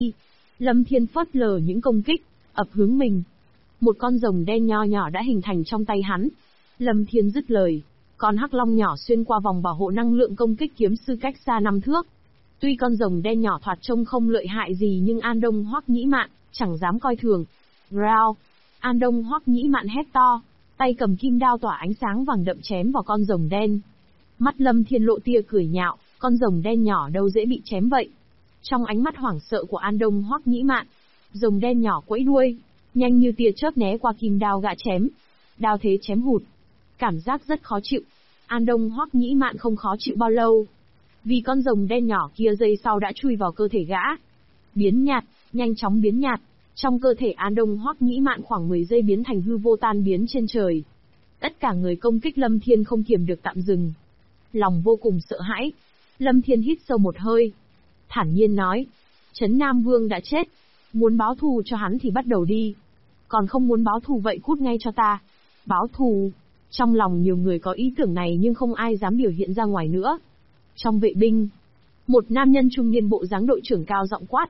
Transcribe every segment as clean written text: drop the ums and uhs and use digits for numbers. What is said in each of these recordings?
Lâm Thiên phớt lờ những công kích, ập hướng mình. Một con rồng đen nho nhỏ đã hình thành trong tay hắn. Lâm Thiên dứt lời, con hắc long nhỏ xuyên qua vòng bảo hộ năng lượng công kích kiếm sư cách xa 5 thước. Tuy con rồng đen nhỏ thoạt trông không lợi hại gì nhưng An Đông Hoắc Nhĩ Mạn chẳng dám coi thường. Rao! An Đông Hoắc Nhĩ Mạn hét to, tay cầm kim đao tỏa ánh sáng vàng đậm chém vào con rồng đen. Mắt Lâm Thiên lộ tia cười nhạo, con rồng đen nhỏ đâu dễ bị chém vậy. Trong ánh mắt hoảng sợ của An Đông Hoắc Nhĩ Mạn, rồng đen nhỏ quẫy đuôi, nhanh như tia chớp né qua kim đao gã chém. Đao thế chém hụt. Cảm giác rất khó chịu. An Đông Hoắc Nhĩ Mạn không khó chịu bao lâu. Vì con rồng đen nhỏ kia giây sau đã chui vào cơ thể gã. Biến nhạt, nhanh chóng biến nhạt. Trong cơ thể An Đông Hoắc Nhĩ Mạn khoảng 10 giây biến thành hư vô tan biến trên trời. Tất cả người công kích Lâm Thiên không kiềm được tạm dừng. Lòng vô cùng sợ hãi. Lâm Thiên hít sâu một hơi. Thản nhiên nói, Trấn Nam Vương đã chết. Muốn báo thù cho hắn thì bắt đầu đi. Còn không muốn báo thù vậy cút ngay cho ta. Báo thù. Trong lòng nhiều người có ý tưởng này nhưng không ai dám biểu hiện ra ngoài nữa. Trong vệ binh, một nam nhân trung niên bộ dáng đội trưởng cao giọng quát.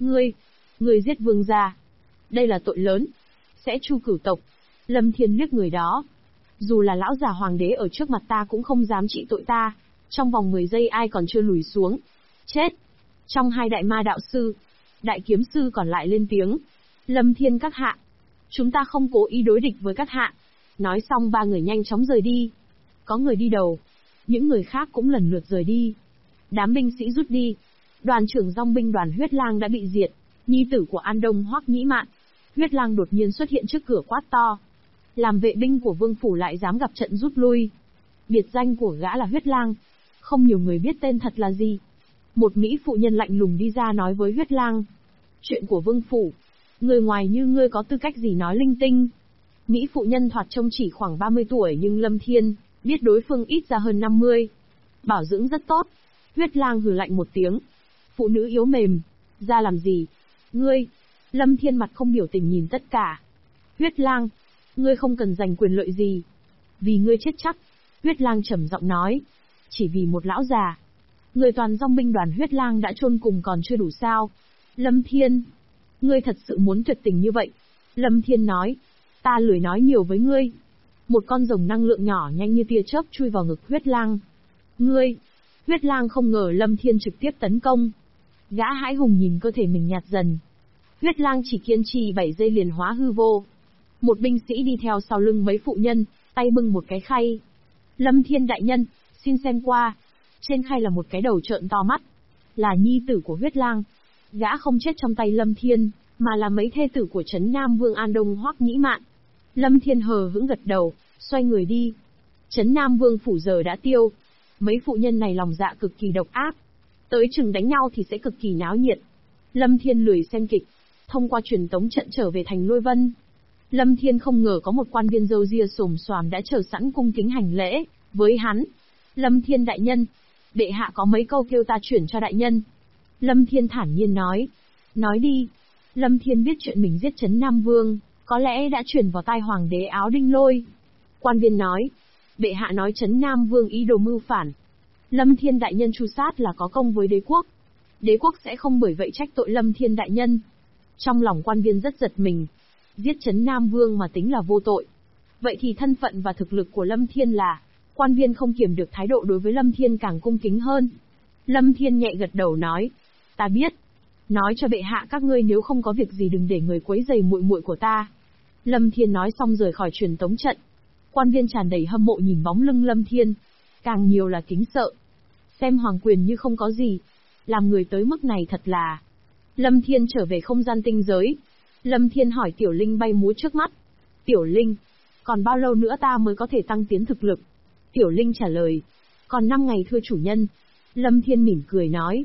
Ngươi giết vương gia. Đây là tội lớn. Sẽ tru cửu tộc. Lâm Thiên liếc người đó. Dù là lão già hoàng đế ở trước mặt ta cũng không dám trị tội ta. Trong vòng 10 giây ai còn chưa lùi xuống. Chết. Trong hai đại ma đạo sư, đại kiếm sư còn lại lên tiếng. Lâm Thiên các hạ. Chúng ta không cố ý đối địch với các hạ. Nói xong ba người nhanh chóng rời đi. Có người đi đầu. Những người khác cũng lần lượt rời đi. Đám binh sĩ rút đi. Đoàn trưởng dòng binh đoàn Huyết Lang đã bị diệt. Nhi tử của An Đông Hoắc Nhĩ Mạn. Huyết Lang đột nhiên xuất hiện trước cửa quát to. Làm vệ binh của vương phủ lại dám gặp trận rút lui. Biệt danh của gã là Huyết Lang. Không nhiều người biết tên thật là gì. Một Mỹ phụ nhân lạnh lùng đi ra nói với Huyết Lang. Chuyện của vương phủ. Người ngoài như ngươi có tư cách gì nói linh tinh. Mỹ phụ nhân thoạt trông chỉ khoảng 30 tuổi nhưng Lâm Thiên biết đối phương ít ra hơn 50. Bảo dưỡng rất tốt. Huyết Lang hừ lạnh một tiếng. Phụ nữ yếu mềm. Ra làm gì? Ngươi. Lâm Thiên mặt không biểu tình nhìn tất cả. Huyết Lang. Ngươi không cần giành quyền lợi gì. Vì ngươi chết chắc. Huyết Lang trầm giọng nói. Chỉ vì một lão già. Người toàn dòng binh đoàn Huyết Lang đã chôn cùng còn chưa đủ sao? Lâm Thiên. Ngươi thật sự muốn tuyệt tình như vậy? Lâm Thiên nói. Ta lười nói nhiều với ngươi. Một con rồng năng lượng nhỏ nhanh như tia chớp chui vào ngực Huyết Lang. Ngươi. Huyết Lang không ngờ Lâm Thiên trực tiếp tấn công. Gã hãi hùng nhìn cơ thể mình nhạt dần. Huyết Lang chỉ kiên trì 7 giây liền hóa hư vô. Một binh sĩ đi theo sau lưng mấy phụ nhân, tay bưng một cái khay. Lâm Thiên đại nhân, xin xem qua. Trên khay là một cái đầu trợn to mắt. Là nhi tử của Huyết Lang. Gã không chết trong tay Lâm Thiên, mà là mấy thê tử của Trấn Nam Vương An Đông Hoắc Nhĩ Mạn. Lâm Thiên hờ hững gật đầu, xoay người đi. Trấn Nam Vương phủ giờ đã tiêu. Mấy phụ nhân này lòng dạ cực kỳ độc ác. Tới chừng đánh nhau thì sẽ cực kỳ náo nhiệt. Lâm Thiên lười xem kịch, thông qua truyền tống trận trở về thành Lôi Vân. Lâm Thiên không ngờ có một quan viên râu ria xồm xoàm đã chờ sẵn cung kính hành lễ với hắn. Lâm Thiên đại nhân, bệ hạ có mấy câu kêu ta chuyển cho đại nhân. Lâm Thiên thản nhiên nói. Nói đi. Lâm Thiên biết chuyện mình giết Trấn Nam Vương, có lẽ đã truyền vào tai hoàng đế Áo Đinh Lôi. Quan viên nói. Bệ hạ nói Trấn Nam Vương ý đồ mưu phản. Lâm Thiên đại nhân tru sát là có công với đế quốc. Đế quốc sẽ không bởi vậy trách tội Lâm Thiên đại nhân. Trong lòng quan viên rất giật mình. Giết Trấn Nam Vương mà tính là vô tội. Vậy thì thân phận và thực lực của Lâm Thiên là... Quan viên không kiềm được thái độ đối với Lâm Thiên càng cung kính hơn. Lâm Thiên nhẹ gật đầu nói. Ta biết. Nói cho bệ hạ các ngươi nếu không có việc gì đừng để người quấy rầy muội muội của ta. Lâm Thiên nói xong rời khỏi truyền tống trận. Quan viên tràn đầy hâm mộ nhìn bóng lưng Lâm Thiên. Càng nhiều là kính sợ. Xem hoàng quyền như không có gì. Làm người tới mức này thật là... Lâm Thiên trở về không gian tinh giới. Lâm Thiên hỏi Tiểu Linh bay múa trước mắt. Tiểu Linh, còn bao lâu nữa ta mới có thể tăng tiến thực lực? Tiểu Linh trả lời. Còn 5 ngày thưa chủ nhân. Lâm Thiên mỉm cười nói.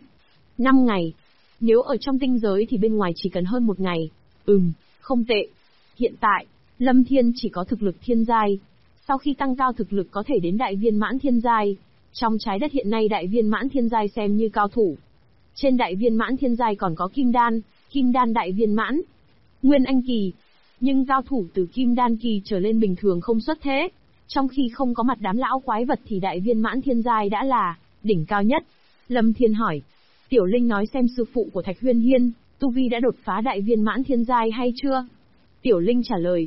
5 ngày. Nếu ở trong tinh giới thì bên ngoài chỉ cần hơn 1 ngày. Không tệ. Hiện tại, Lâm Thiên chỉ có thực lực thiên giai. Sau khi tăng cao thực lực có thể đến đại viên mãn thiên giai. Trong trái đất hiện nay đại viên mãn thiên giai xem như cao thủ. Trên đại viên mãn thiên giai còn có kim đan đại viên mãn, nguyên anh kỳ. Nhưng cao thủ từ kim đan kỳ trở lên bình thường không xuất thế. Trong khi không có mặt đám lão quái vật thì đại viên mãn thiên giai đã là đỉnh cao nhất. Lâm Thiên hỏi. Tiểu Linh nói xem sư phụ của Thạch Huyên Hiên, tu vi đã đột phá đại viên mãn thiên giai hay chưa? Tiểu Linh trả lời,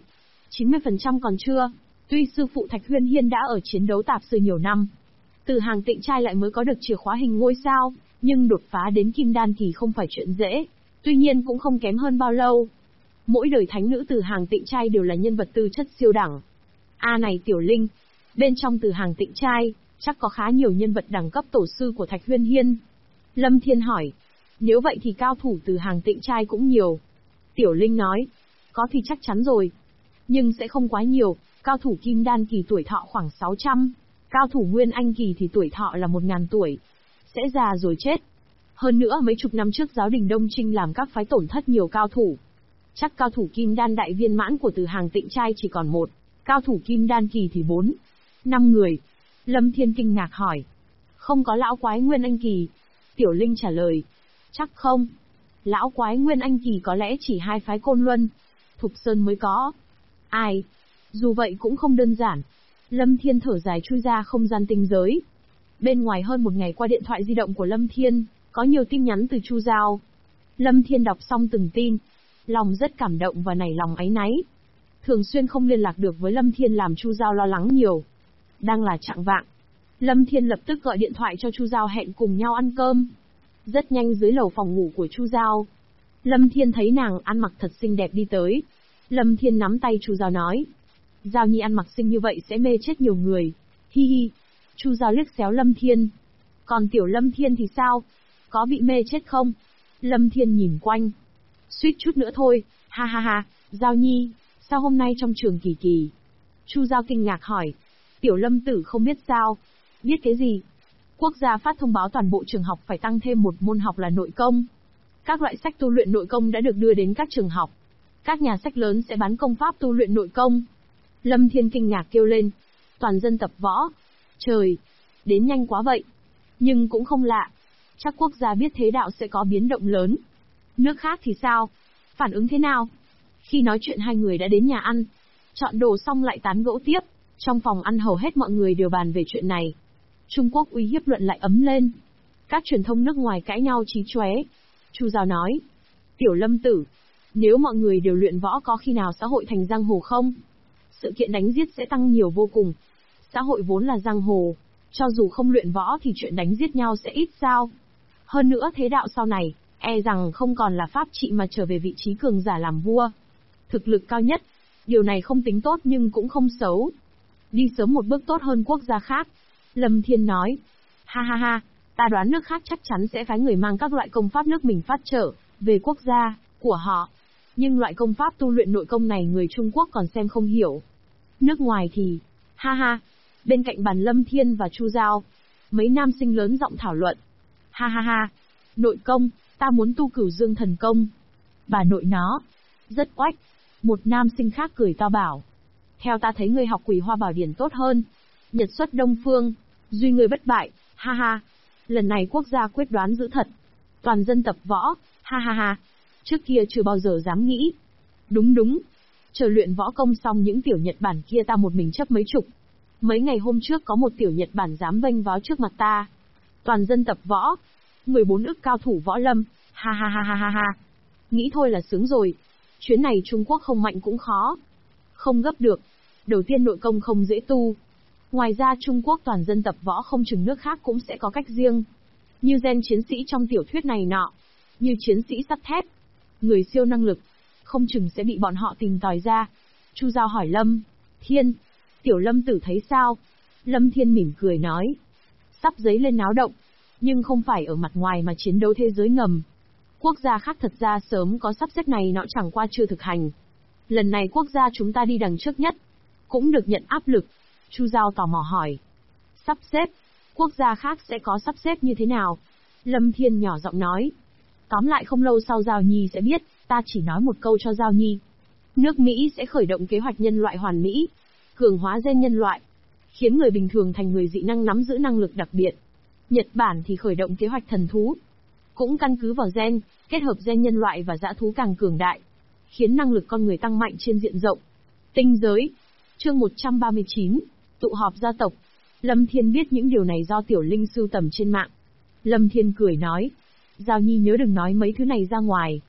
90% còn chưa. Tuy sư phụ Thạch Huyên Hiên đã ở chiến đấu tạp sư nhiều năm, từ hàng tịnh trai lại mới có được chìa khóa hình ngôi sao, nhưng đột phá đến kim đan kỳ không phải chuyện dễ, tuy nhiên cũng không kém hơn bao lâu. Mỗi đời thánh nữ từ hàng tịnh trai đều là nhân vật tư chất siêu đẳng. Này Tiểu Linh, bên trong từ hàng tịnh trai, chắc có khá nhiều nhân vật đẳng cấp tổ sư của Thạch Huyên Hiên. Lâm Thiên hỏi, nếu vậy thì cao thủ từ hàng tịnh trai cũng nhiều. Tiểu Linh nói, có thì chắc chắn rồi, nhưng sẽ không quá nhiều, cao thủ kim đan kỳ tuổi thọ khoảng 600, cao thủ nguyên anh kỳ thì tuổi thọ là 1000 tuổi, sẽ già rồi chết. Hơn nữa mấy chục năm trước giáo đình Đông Trinh làm các phái tổn thất nhiều cao thủ. Chắc cao thủ kim đan đại viên mãn của từ hàng tịnh trai chỉ còn 1, cao thủ kim đan kỳ thì 4, 5 người. Lâm Thiên kinh ngạc hỏi, không có lão quái nguyên anh kỳ? Tiểu Linh trả lời, chắc không. Lão quái nguyên anh kỳ có lẽ chỉ 2 phái Côn Luân, Thục Sơn mới có. Ai? Dù vậy cũng không đơn giản. Lâm Thiên thở dài chui ra không gian tinh giới. Bên ngoài hơn một ngày qua điện thoại di động của Lâm Thiên, có nhiều tin nhắn từ Chu Giao. Lâm Thiên đọc xong từng tin, lòng rất cảm động và nảy lòng áy náy. Thường xuyên không liên lạc được với Lâm Thiên làm Chu Giao lo lắng nhiều. Đang là chạng vạng, Lâm Thiên lập tức gọi điện thoại cho Chu Giao hẹn cùng nhau ăn cơm. Rất nhanh dưới lầu phòng ngủ của Chu Giao, Lâm Thiên thấy nàng ăn mặc thật xinh đẹp đi tới. Lâm Thiên nắm tay Chu Giao nói, Giao Nhi ăn mặc xinh như vậy sẽ mê chết nhiều người. Hi hi. Chu Giao liếc xéo Lâm Thiên. Còn tiểu Lâm Thiên thì sao? Có bị mê chết không? Lâm Thiên nhìn quanh. Suýt chút nữa thôi, ha ha ha, Giao Nhi, sao hôm nay trong trường kỳ kỳ? Chu Giao kinh ngạc hỏi. Tiểu Lâm tử không biết sao? Biết cái gì? Quốc gia phát thông báo toàn bộ trường học phải tăng thêm một môn học là nội công. Các loại sách tu luyện nội công đã được đưa đến các trường học. Các nhà sách lớn sẽ bán công pháp tu luyện nội công. Lâm Thiên kinh ngạc kêu lên. Toàn dân tập võ. Trời, đến nhanh quá vậy. Nhưng cũng không lạ. Chắc quốc gia biết thế đạo sẽ có biến động lớn. Nước khác thì sao? Phản ứng thế nào? Khi nói chuyện hai người đã đến nhà ăn. Chọn đồ xong lại tán gẫu tiếp. Trong phòng ăn hầu hết mọi người đều bàn về chuyện này. Trung Quốc uy hiếp luận lại ấm lên. Các truyền thông nước ngoài cãi nhau chí chóe. Chu Giao nói. Tiểu Lâm tử, nếu mọi người đều luyện võ có khi nào xã hội thành giang hồ không? Sự kiện đánh giết sẽ tăng nhiều vô cùng. Xã hội vốn là giang hồ. Cho dù không luyện võ thì chuyện đánh giết nhau sẽ ít sao. Hơn nữa thế đạo sau này, e rằng không còn là pháp trị mà trở về vị trí cường giả làm vua. Thực lực cao nhất. Điều này không tính tốt nhưng cũng không xấu. Đi sớm một bước tốt hơn quốc gia khác. Lâm Thiên nói. Ha ha ha, ta đoán nước khác chắc chắn sẽ phái người mang các loại công pháp nước mình phát trở về quốc gia của họ. Nhưng loại công pháp tu luyện nội công này người Trung Quốc còn xem không hiểu. Nước ngoài thì, ha ha, bên cạnh bàn Lâm Thiên và Chu Giao, mấy nam sinh lớn giọng thảo luận. Ha ha ha, nội công, ta muốn tu Cửu Dương thần công. Bà nội nó, rất oách. Một nam sinh khác cười to bảo. Theo ta thấy ngươi học Quỳ Hoa Bảo Điển tốt hơn. Nhật xuất Đông Phương, duy người bất bại, ha ha. Lần này quốc gia quyết đoán giữ thật. Toàn dân tập võ, ha ha ha. Trước kia chưa bao giờ dám nghĩ. Đúng đúng. Chờ luyện võ công xong những tiểu Nhật Bản kia ta một mình chấp mấy chục. Mấy ngày hôm trước có một tiểu Nhật Bản dám vênh váo trước mặt ta. Toàn dân tập võ. 14 ức cao thủ võ lâm, ha ha ha ha ha ha. Nghĩ thôi là sướng rồi. Chuyến này Trung Quốc không mạnh cũng khó. Không gấp được. Đầu tiên nội công không dễ tu. Ngoài ra Trung Quốc toàn dân tập võ không chừng nước khác cũng sẽ có cách riêng. Như gen chiến sĩ trong tiểu thuyết này nọ. Như chiến sĩ sắt thép. Người siêu năng lực. Không chừng sẽ bị bọn họ tìm tòi ra. Chu Giao hỏi Lâm Thiên. Tiểu Lâm tử thấy sao? Lâm Thiên mỉm cười nói. Sắp dấy lên náo động. Nhưng không phải ở mặt ngoài mà chiến đấu thế giới ngầm. Quốc gia khác thật ra sớm có sắp xếp này nọ chẳng qua chưa thực hành. Lần này quốc gia chúng ta đi đằng trước nhất. Cũng được nhận áp lực. Chu Giao tò mò hỏi. Sắp xếp? Quốc gia khác sẽ có sắp xếp như thế nào? Lâm Thiên nhỏ giọng nói. Tóm lại không lâu sau Giao Nhi sẽ biết, ta chỉ nói một câu cho Giao Nhi. Nước Mỹ sẽ khởi động kế hoạch nhân loại hoàn mỹ. Cường hóa gen nhân loại. Khiến người bình thường thành người dị năng nắm giữ năng lực đặc biệt. Nhật Bản thì khởi động kế hoạch thần thú. Cũng căn cứ vào gen, kết hợp gen nhân loại và dã thú càng cường đại. Khiến năng lực con người tăng mạnh trên diện rộng. Tinh giới. Chương 139. Tụ họp gia tộc. Lâm Thiên biết những điều này do Tiểu Linh sưu tầm trên mạng. Lâm Thiên cười nói. Giao Nhi nhớ đừng nói mấy thứ này ra ngoài.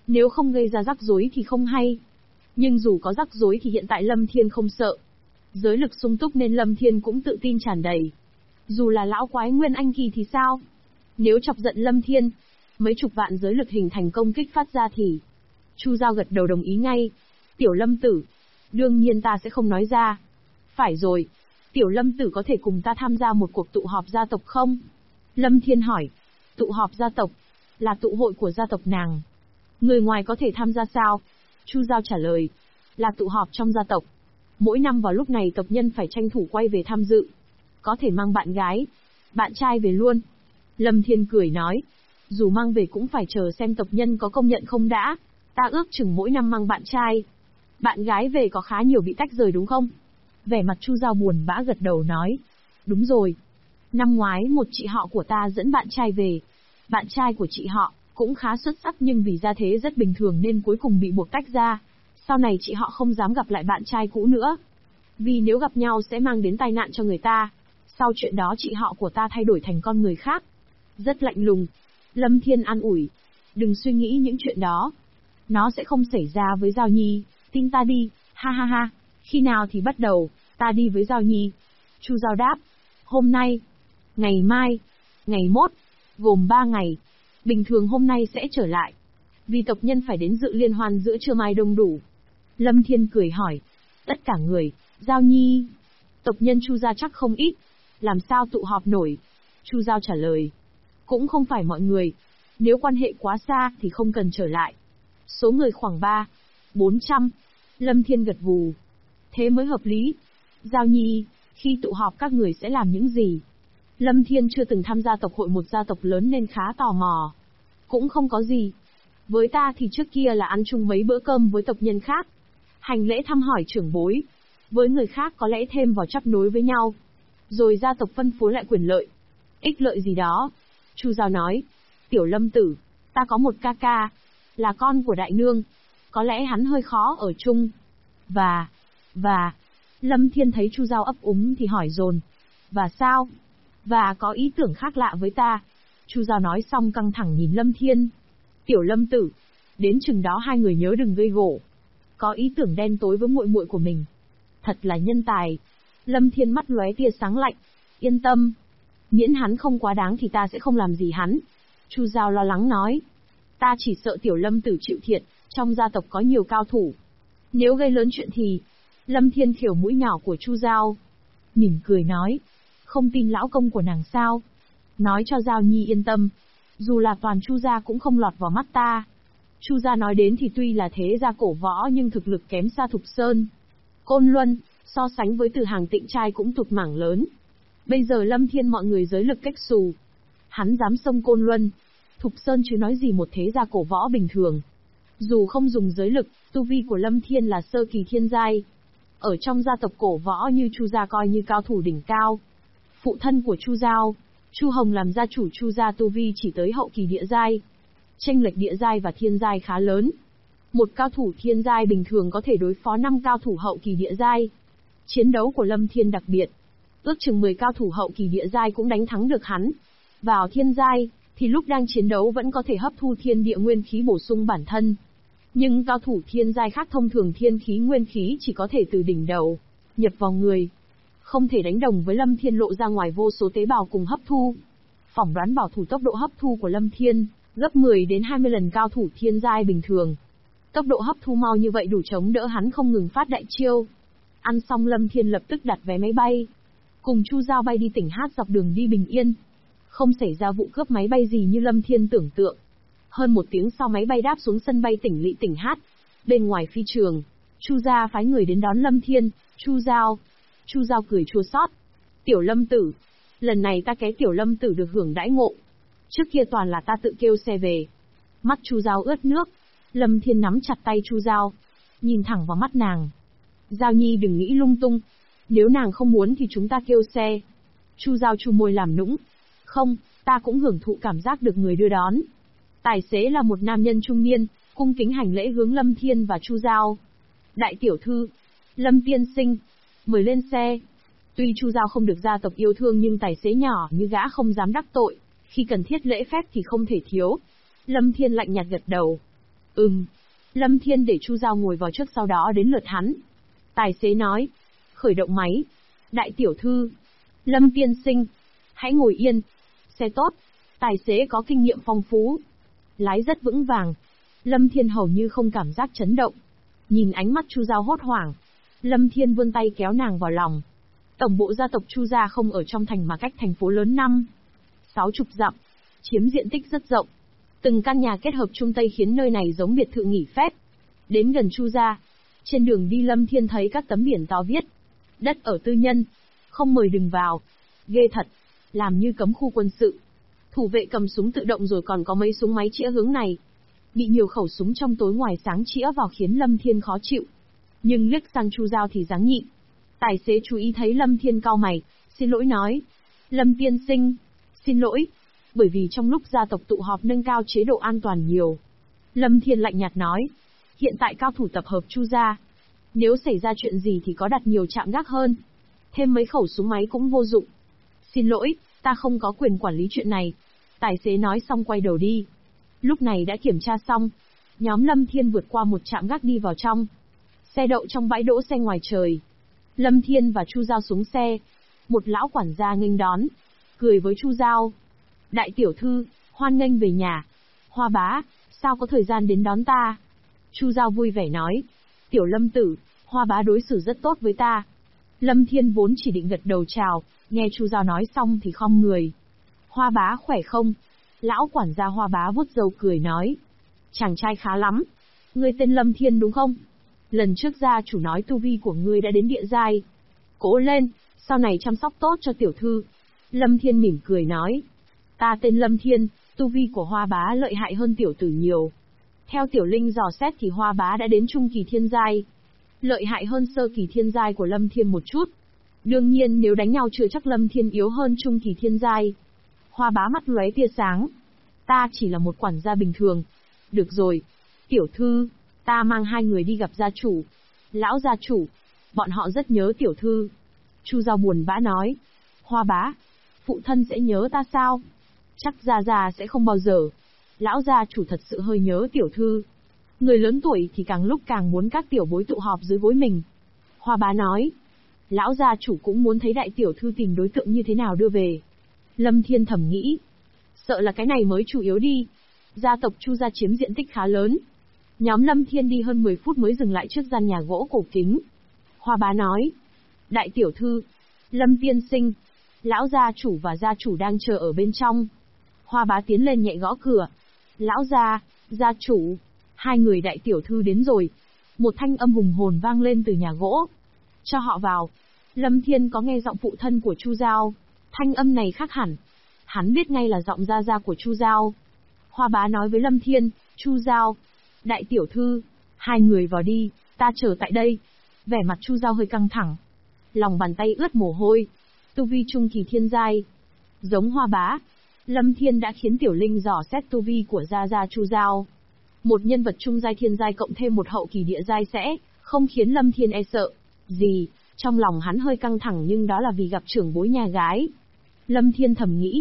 Nếu không gây ra rắc rối thì không hay. Nhưng dù có rắc rối thì hiện tại Lâm Thiên không sợ. Giới lực sung túc nên Lâm Thiên cũng tự tin tràn đầy. Dù là lão quái Nguyên Anh Kỳ thì sao? Nếu chọc giận Lâm Thiên, mấy chục vạn giới lực hình thành công kích phát ra thì... Chu Giao gật đầu đồng ý ngay. Tiểu Lâm Tử, đương nhiên ta sẽ không nói ra. Phải rồi, Tiểu Lâm Tử có thể cùng ta tham gia một cuộc tụ họp gia tộc không? Lâm Thiên hỏi. Tụ họp gia tộc? Là tụ hội của gia tộc nàng. Người ngoài có thể tham gia sao? Chu Giao trả lời. Là tụ họp trong gia tộc. Mỗi năm vào lúc này tộc nhân phải tranh thủ quay về tham dự. Có thể mang bạn gái, bạn trai về luôn. Lâm Thiên cười nói. Dù mang về cũng phải chờ xem tộc nhân có công nhận không đã. Ta ước chừng mỗi năm mang bạn trai. Bạn gái về có khá nhiều bị tách rời đúng không? Vẻ mặt Chu Giao buồn bã gật đầu nói. Đúng rồi. Năm ngoái một chị họ của ta dẫn bạn trai về. Bạn trai của chị họ cũng khá xuất sắc nhưng vì gia thế rất bình thường nên cuối cùng bị buộc tách ra. Sau này chị họ không dám gặp lại bạn trai cũ nữa. Vì nếu gặp nhau sẽ mang đến tai nạn cho người ta. Sau chuyện đó chị họ của ta thay đổi thành con người khác. Rất lạnh lùng. Lâm Thiên an ủi. Đừng suy nghĩ những chuyện đó. Nó sẽ không xảy ra với Giao Nhi, tin ta đi, ha ha ha. Khi nào thì bắt đầu, ta đi với Giao Nhi. Chu Giao đáp. Hôm nay, ngày mai, ngày mốt, gồm 3 ngày. Bình thường hôm nay sẽ trở lại. Vì tộc nhân phải đến dự liên hoan giữa trưa mai đông đủ. Lâm Thiên cười hỏi. Tất cả người, Giao Nhi. Tộc nhân Chu gia chắc không ít. Làm sao tụ họp nổi? Chu Giao trả lời. Cũng không phải mọi người. Nếu quan hệ quá xa thì không cần trở lại. Số người khoảng 400. Lâm Thiên gật gù. Thế mới hợp lý. Giao Nhi, khi tụ họp các người sẽ làm những gì? Lâm Thiên chưa từng tham gia tộc hội một gia tộc lớn nên khá tò mò. Cũng không có gì. Với ta thì trước kia là ăn chung mấy bữa cơm với tộc nhân khác. Hành lễ thăm hỏi trưởng bối. Với người khác có lẽ thêm vào chấp nối với nhau. Rồi gia tộc phân phối lại quyền lợi. Ích lợi gì đó. Chu Giao nói. Tiểu Lâm Tử, ta có một ca ca. Là con của đại nương. Có lẽ hắn hơi khó ở chung. Và... Lâm Thiên thấy Chu Giao ấp úng thì hỏi dồn. Và sao? Và có ý tưởng khác lạ với ta. Chu Giao nói xong căng thẳng nhìn Lâm Thiên. Tiểu Lâm Tử, đến chừng đó hai người nhớ đừng gây gổ. Có ý tưởng đen tối với muội muội của mình. Thật là nhân tài. Lâm Thiên mắt lóe tia sáng lạnh. Yên tâm. Miễn hắn không quá đáng thì ta sẽ không làm gì hắn. Chu Giao lo lắng nói. Ta chỉ sợ Tiểu Lâm Tử chịu thiệt, trong gia tộc có nhiều cao thủ. Nếu gây lớn chuyện thì... Lâm Thiên khều mũi nhỏ của Chu Giao. Mỉm cười nói. Không tin lão công của nàng sao? Nói cho Giao Nhi yên tâm. Dù là toàn Chu gia cũng không lọt vào mắt ta. Chu gia nói đến thì tuy là thế gia cổ võ nhưng thực lực kém xa Thục Sơn. Côn Luân, so sánh với Từ Hàng Tịnh trai cũng tụt mảng lớn. Bây giờ Lâm Thiên mọi người giới lực cách xù. Hắn dám xông Côn Luân. Thục Sơn chứ nói gì một thế gia cổ võ bình thường. Dù không dùng giới lực, tu vi của Lâm Thiên là sơ kỳ thiên giai. Ở trong gia tộc cổ võ như Chu gia coi như cao thủ đỉnh cao. Phụ thân của Chu Giao, Chu Hồng làm gia chủ Chu gia tu vi chỉ tới hậu kỳ địa giai. Chênh lệch địa giai và thiên giai khá lớn. Một cao thủ thiên giai bình thường có thể đối phó 5 cao thủ hậu kỳ địa giai. Chiến đấu của Lâm Thiên đặc biệt. Ước chừng 10 cao thủ hậu kỳ địa giai cũng đánh thắng được hắn. Vào thiên giai, thì lúc đang chiến đấu vẫn có thể hấp thu thiên địa nguyên khí bổ sung bản thân. Nhưng cao thủ thiên giai khác thông thường thiên khí nguyên khí chỉ có thể từ đỉnh đầu, nhập vào người. Không thể đánh đồng với Lâm Thiên lộ ra ngoài vô số tế bào cùng hấp thu. Phỏng đoán bảo thủ tốc độ hấp thu của Lâm Thiên, gấp 10 đến 20 lần cao thủ thiên giai bình thường. Tốc độ hấp thu mau như vậy đủ chống đỡ hắn không ngừng phát đại chiêu. Ăn xong Lâm Thiên lập tức đặt vé máy bay. Cùng Chu Giao bay đi tỉnh Hát dọc đường đi bình yên. Không xảy ra vụ cướp máy bay gì như Lâm Thiên tưởng tượng. Hơn 1 tiếng sau máy bay đáp xuống sân bay tỉnh lỵ tỉnh Hát. Bên ngoài phi trường, Chu gia phái người đến đón Lâm Thiên. Chu Giao cười chua xót. Tiểu Lâm Tử, lần này ta kéo Tiểu Lâm Tử được hưởng đãi ngộ. Trước kia toàn là ta tự kêu xe về. Mắt Chu Giao ướt nước. Lâm Thiên nắm chặt tay Chu Giao, nhìn thẳng vào mắt nàng. Giao Nhi đừng nghĩ lung tung. Nếu nàng không muốn thì chúng ta kêu xe. Chu Giao chu môi làm nũng. Không, ta cũng hưởng thụ cảm giác được người đưa đón. Tài xế là một nam nhân trung niên, cung kính hành lễ hướng Lâm Thiên và Chu Giao. Đại tiểu thư, Lâm tiên sinh, mời lên xe. Tuy Chu Giao không được gia tộc yêu thương nhưng tài xế nhỏ như gã không dám đắc tội, khi cần thiết lễ phép thì không thể thiếu. Lâm Thiên lạnh nhạt gật đầu. Lâm Thiên để Chu Giao ngồi vào trước, sau đó đến lượt hắn. Tài xế nói. Khởi động máy. Đại tiểu thư. Lâm tiên sinh. Hãy ngồi yên. Xe tốt. Tài xế có kinh nghiệm phong phú. Lái rất vững vàng. Lâm Thiên hầu như không cảm giác chấn động. Nhìn ánh mắt Chu Giao hốt hoảng. Lâm Thiên vươn tay kéo nàng vào lòng. Tổng bộ gia tộc Chu gia không ở trong thành mà cách thành phố lớn 60 dặm. Chiếm diện tích rất rộng. Từng căn nhà kết hợp chung tây khiến nơi này giống biệt thự nghỉ phép. Đến gần Chu gia, trên đường đi Lâm Thiên thấy các tấm biển to viết. Đất ở tư nhân. Không mời đừng vào. Ghê thật. Làm như cấm khu quân sự. Thủ vệ cầm súng tự động rồi còn có mấy súng máy chĩa hướng này. Bị nhiều khẩu súng trong tối ngoài sáng chĩa vào khiến Lâm Thiên khó chịu. Nhưng liếc sang Chu Giao thì dáng nhịn. Tài xế chú ý thấy Lâm Thiên cau mày, xin lỗi nói. Lâm tiên sinh, xin lỗi, bởi vì trong lúc gia tộc tụ họp nâng cao chế độ an toàn nhiều. Lâm Thiên lạnh nhạt nói, hiện tại cao thủ tập hợp Chu gia. Nếu xảy ra chuyện gì thì có đặt nhiều trạm gác hơn. Thêm mấy khẩu súng máy cũng vô dụng. Xin lỗi, ta không có quyền quản lý chuyện này. Tài xế nói xong quay đầu đi. Lúc này đã kiểm tra xong. Nhóm Lâm Thiên vượt qua một trạm gác đi vào trong. Xe đậu trong bãi đỗ xe ngoài trời. Lâm Thiên và Chu Giao xuống xe. Một lão quản gia nghênh đón. Cười với Chu Giao. Đại tiểu thư, hoan nghênh về nhà. Hoa bá, sao có thời gian đến đón ta? Chu Giao vui vẻ nói. Tiểu Lâm tử, Hoa bá đối xử rất tốt với ta. Lâm Thiên vốn chỉ định gật đầu chào, nghe Chu Giao nói xong thì khom người. Hoa bá khỏe không? Lão quản gia Hoa bá vuốt râu cười nói. Chàng trai khá lắm. Ngươi tên Lâm Thiên đúng không? Lần trước gia chủ nói tu vi của ngươi đã đến địa giai. Cố lên, sau này chăm sóc tốt cho tiểu thư. Lâm Thiên mỉm cười nói. Ta tên Lâm Thiên, tu vi của Hoa bá lợi hại hơn tiểu tử nhiều. Theo tiểu linh dò xét thì Hoa bá đã đến trung kỳ thiên giai. Lợi hại hơn sơ kỳ thiên giai của Lâm Thiên một chút. Đương nhiên nếu đánh nhau chưa chắc Lâm Thiên yếu hơn trung kỳ thiên giai. Hoa bá mắt lóe tia sáng. Ta chỉ là một quản gia bình thường. Được rồi. Tiểu thư, ta mang hai người đi gặp gia chủ. Lão gia chủ, bọn họ rất nhớ tiểu thư. Chu Giao buồn bã nói. Hoa bá, phụ thân sẽ nhớ ta sao? Chắc gia sẽ không bao giờ. Lão gia chủ thật sự hơi nhớ tiểu thư. Người lớn tuổi thì càng lúc càng muốn các tiểu bối tụ họp dưới gối mình. Hoa bá nói. Lão gia chủ cũng muốn thấy đại tiểu thư tìm đối tượng như thế nào đưa về. Lâm Thiên thầm nghĩ. Sợ là cái này mới chủ yếu đi. Gia tộc Chu gia chiếm diện tích khá lớn. Nhóm Lâm Thiên đi hơn 10 phút mới dừng lại trước gian nhà gỗ cổ kính. Hoa bá nói. Đại tiểu thư, Lâm tiên sinh, lão gia chủ và gia chủ đang chờ ở bên trong. Hoa bá tiến lên nhẹ gõ cửa. Lão gia chủ, hai người đại tiểu thư đến rồi. Một thanh âm hùng hồn vang lên từ nhà gỗ. Cho họ vào. Lâm Thiên có nghe giọng phụ thân của Chu Giao. Thanh âm này khác hẳn. Hắn biết ngay là giọng gia của Chu Giao. Hoa bá nói với Lâm Thiên, Chu Giao, đại tiểu thư, hai người vào đi, ta chờ tại đây. Vẻ mặt Chu Giao hơi căng thẳng. Lòng bàn tay ướt mồ hôi. Tu vi trung kỳ thiên giai. Giống Hoa bá, Lâm Thiên đã khiến tiểu linh dò xét tu vi của gia Chu Giao. Một nhân vật trung giai thiên giai cộng thêm một hậu kỳ địa giai sẽ không khiến Lâm Thiên e sợ gì. Trong lòng hắn hơi căng thẳng nhưng đó là vì gặp trưởng bối nhà gái. Lâm Thiên thầm nghĩ.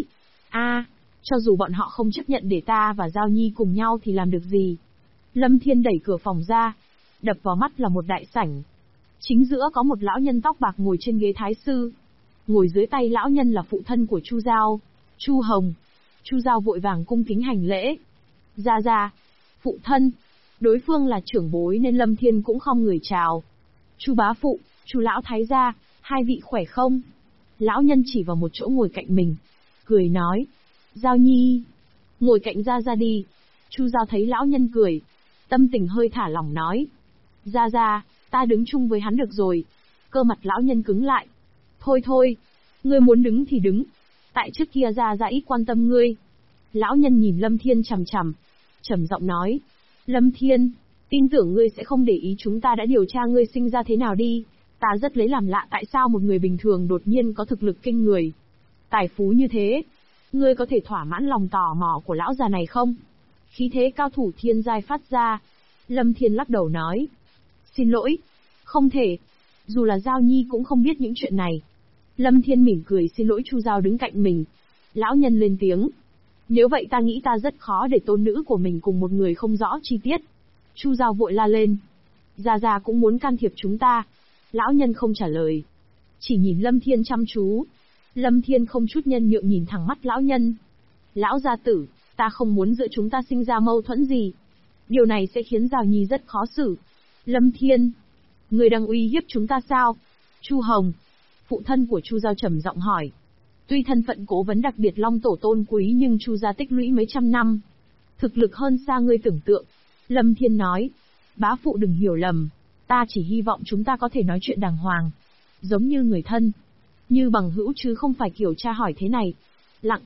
Cho dù bọn họ không chấp nhận để ta và Giao Nhi cùng nhau thì làm được gì. Lâm Thiên đẩy cửa phòng ra. Đập vào mắt là một đại sảnh. Chính giữa có một lão nhân tóc bạc ngồi trên ghế thái sư. Ngồi dưới tay lão nhân là phụ thân của Chu Giao, Chu Hồng. Chu Giao vội vàng cung kính hành lễ. Gia, phụ thân. Đối phương là trưởng bối nên Lâm Thiên cũng không người chào. Chu bá phụ, Chu lão thái gia, hai vị khỏe không? Lão nhân chỉ vào một chỗ ngồi cạnh mình. Cười nói. Giao Nhi, ngồi cạnh Gia đi. Chu Giao thấy lão nhân cười. Tâm tình hơi thả lỏng nói. Gia, ta đứng chung với hắn được rồi. Cơ mặt lão nhân cứng lại. Thôi, ngươi muốn đứng thì đứng. Tại trước kia Gia ít quan tâm ngươi. Lão nhân nhìn Lâm Thiên chằm chằm. Trầm giọng nói. Lâm Thiên, tin tưởng ngươi sẽ không để ý chúng ta đã điều tra ngươi sinh ra thế nào đi. Ta rất lấy làm lạ tại sao một người bình thường đột nhiên có thực lực kinh người. Tài phú như thế. Ngươi có thể thỏa mãn lòng tò mò của lão già này không? Khí thế cao thủ thiên giai phát ra. Lâm Thiên lắc đầu nói. Xin lỗi. Không thể. Dù là Giao Nhi cũng không biết những chuyện này. Lâm Thiên mỉm cười xin lỗi Chu Giao đứng cạnh mình. Lão nhân lên tiếng. Nếu vậy ta nghĩ ta rất khó để tôn nữ của mình cùng một người không rõ chi tiết. Chu Giao vội la lên. Gia cũng muốn can thiệp chúng ta. Lão nhân không trả lời. Chỉ nhìn Lâm Thiên chăm chú. Lâm Thiên không chút nhân nhượng nhìn thẳng mắt lão nhân. Lão gia tử, ta không muốn giữa chúng ta sinh ra mâu thuẫn gì. Điều này sẽ khiến Giao Nhi rất khó xử. Lâm Thiên, người đang uy hiếp chúng ta sao? Chu Hồng, phụ thân của Chu Giao trầm giọng hỏi. Tuy thân phận cố vấn đặc biệt Long Tổ tôn quý nhưng Chu gia tích lũy mấy trăm năm. Thực lực hơn xa ngươi tưởng tượng. Lâm Thiên nói. Bá phụ đừng hiểu lầm. Ta chỉ hy vọng chúng ta có thể nói chuyện đàng hoàng. Giống như người thân. Như bằng hữu chứ không phải kiểu tra hỏi thế này. Lặng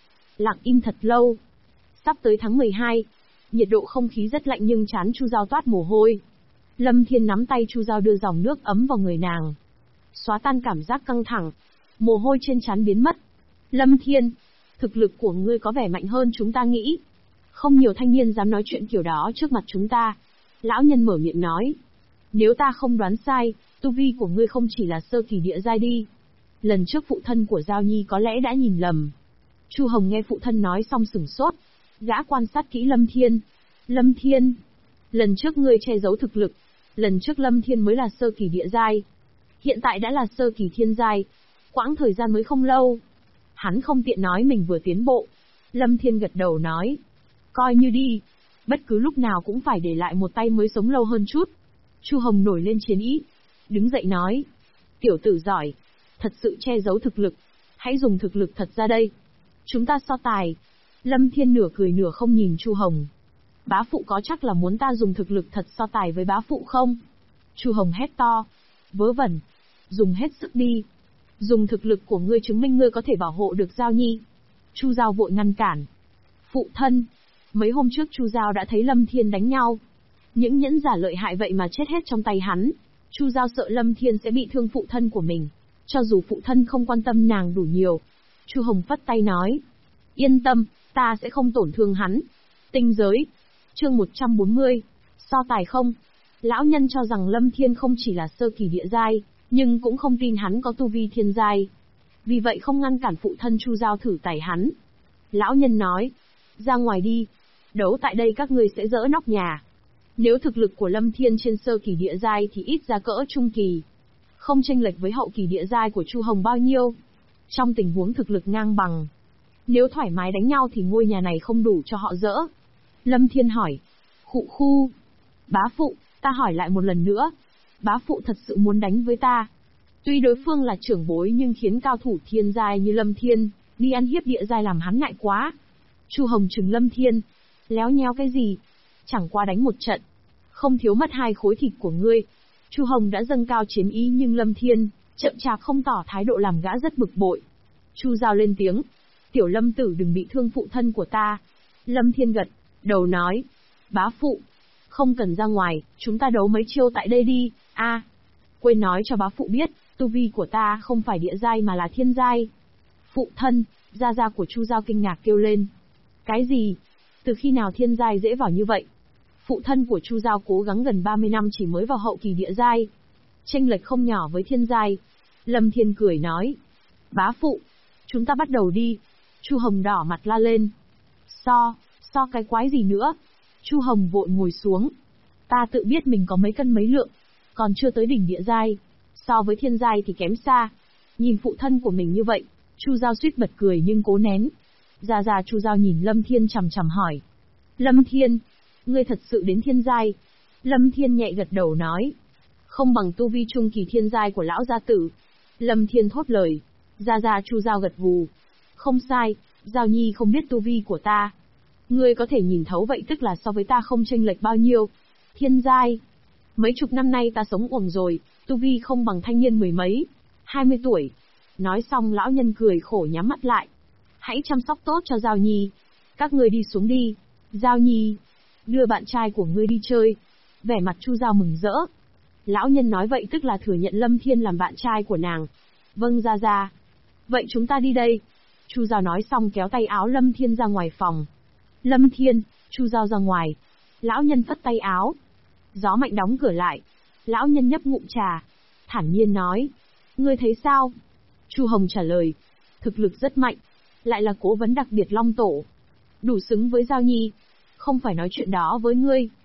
im thật lâu. Sắp tới tháng 12. Nhiệt độ không khí rất lạnh nhưng trán Chu Giao toát mồ hôi. Lâm Thiên nắm tay Chu Giao đưa dòng nước ấm vào người nàng. Xóa tan cảm giác căng thẳng. Mồ hôi trên trán biến mất. Lâm Thiên, thực lực của ngươi có vẻ mạnh hơn chúng ta nghĩ. Không nhiều thanh niên dám nói chuyện kiểu đó trước mặt chúng ta. Lão nhân mở miệng nói. Nếu ta không đoán sai, tu vi của ngươi không chỉ là sơ kỳ địa giai đi. Lần trước phụ thân của Giao Nhi có lẽ đã nhìn lầm. Chu Hồng nghe phụ thân nói xong sửng sốt. Gã quan sát kỹ Lâm Thiên. Lâm Thiên, lần trước ngươi che giấu thực lực. Lần trước Lâm Thiên mới là sơ kỳ địa giai. Hiện tại đã là sơ kỳ thiên giai. Quãng thời gian mới không lâu. Hắn không tiện nói mình vừa tiến bộ. Lâm Thiên gật đầu nói. Coi như đi. Bất cứ lúc nào cũng phải để lại một tay mới sống lâu hơn chút. Chu Hồng nổi lên chiến ý. Đứng dậy nói. Tiểu tử giỏi. Thật sự che giấu thực lực. Hãy dùng thực lực thật ra đây. Chúng ta so tài. Lâm Thiên nửa cười nửa không nhìn Chu Hồng. Bá phụ có chắc là muốn ta dùng thực lực thật so tài với bá phụ không? Chu Hồng hét to. Vớ vẩn. Dùng hết sức đi. Dùng thực lực của ngươi chứng minh ngươi có thể bảo hộ được Giao Nhi. Chu Giao vội ngăn cản. Phụ thân. Mấy hôm trước Chu Giao đã thấy Lâm Thiên đánh nhau. Những nhẫn giả lợi hại vậy mà chết hết trong tay hắn. Chu Giao sợ Lâm Thiên sẽ bị thương phụ thân của mình. Cho dù phụ thân không quan tâm nàng đủ nhiều. Chu Hồng phất tay nói. Yên tâm, ta sẽ không tổn thương hắn. Tinh giới. Chương 140. So tài không? Lão nhân cho rằng Lâm Thiên không chỉ là sơ kỳ địa giai, nhưng cũng không tin hắn có tu vi thiên giai. Vì vậy không ngăn cản phụ thân Chu Giao thử tải hắn. Lão nhân nói. Ra ngoài đi. Đấu tại đây các ngươi sẽ dỡ nóc nhà. Nếu thực lực của Lâm Thiên trên sơ kỳ địa giai thì ít ra cỡ trung kỳ. Không chênh lệch với hậu kỳ địa giai của Chu Hồng bao nhiêu. Trong tình huống thực lực ngang bằng. Nếu thoải mái đánh nhau thì ngôi nhà này không đủ cho họ dỡ. Lâm Thiên hỏi. Khu. Bá phụ, ta hỏi lại một lần nữa. Bá phụ thật sự muốn đánh với ta. Tuy đối phương là trưởng bối nhưng khiến cao thủ thiên giai như Lâm Thiên đi ăn hiếp địa giai làm hắn ngại quá. Chu Hồng trừng Lâm Thiên. Léo nhéo cái gì? Chẳng qua đánh một trận. Không thiếu mất 2 khối thịt của ngươi. Chu Hồng đã dâng cao chiến ý nhưng Lâm Thiên chậm chạp không tỏ thái độ làm gã rất bực bội. Chu Giao lên tiếng. Tiểu Lâm tử đừng bị thương phụ thân của ta. Lâm Thiên gật đầu nói. Bá phụ. Không cần ra ngoài, chúng ta đấu mấy chiêu tại đây đi. Quên nói cho bá phụ biết, tu vi của ta không phải địa giai mà là thiên giai. Phụ thân, gia của Chu Giao kinh ngạc kêu lên. Cái gì? Từ khi nào thiên giai dễ vào như vậy? Phụ thân của Chu Giao cố gắng gần 30 năm chỉ mới vào hậu kỳ địa giai. Chênh lệch không nhỏ với thiên giai. Lâm Thiên cười nói. Bá phụ, chúng ta bắt đầu đi. Chu Hồng đỏ mặt la lên. So cái quái gì nữa? Chu Hồng vội ngồi xuống. Ta tự biết mình có mấy cân mấy lượng, còn chưa tới đỉnh địa giai. So với thiên giai thì kém xa. Nhìn phụ thân của mình như vậy, Chu Giao suýt bật cười nhưng cố nén. Già Chu Giao nhìn Lâm Thiên chằm chằm hỏi. Lâm Thiên, ngươi thật sự đến thiên giai? Lâm Thiên nhẹ gật đầu nói. Không bằng tu vi trung kỳ thiên giai của lão gia tử. Lâm Thiên thốt lời. Già Chu Giao gật gù. Không sai, Giao Nhi không biết tu vi của ta. Ngươi có thể nhìn thấu vậy tức là so với ta không chênh lệch bao nhiêu. Thiên giai. Mấy chục năm nay ta sống uổng rồi, tu vi không bằng thanh niên mười mấy, 20 tuổi. Nói xong lão nhân cười khổ nhắm mắt lại. Hãy chăm sóc tốt cho Giao Nhi. Các ngươi đi xuống đi. Giao Nhi, đưa bạn trai của ngươi đi chơi. Vẻ mặt Chu Giao mừng rỡ. Lão nhân nói vậy tức là thừa nhận Lâm Thiên làm bạn trai của nàng. Vâng ra. Vậy chúng ta đi đây. Chu Giao nói xong kéo tay áo Lâm Thiên ra ngoài phòng. Lâm Thiên, Chu Giao ra ngoài. Lão nhân phất tay áo. Gió mạnh đóng cửa lại. Lão nhân nhấp ngụm trà. Thản nhiên nói. Ngươi thấy sao? Chu Hồng trả lời. Thực lực rất mạnh. Lại là cố vấn đặc biệt Long Tổ. Đủ xứng với Giao Nhi. Không phải nói chuyện đó với ngươi.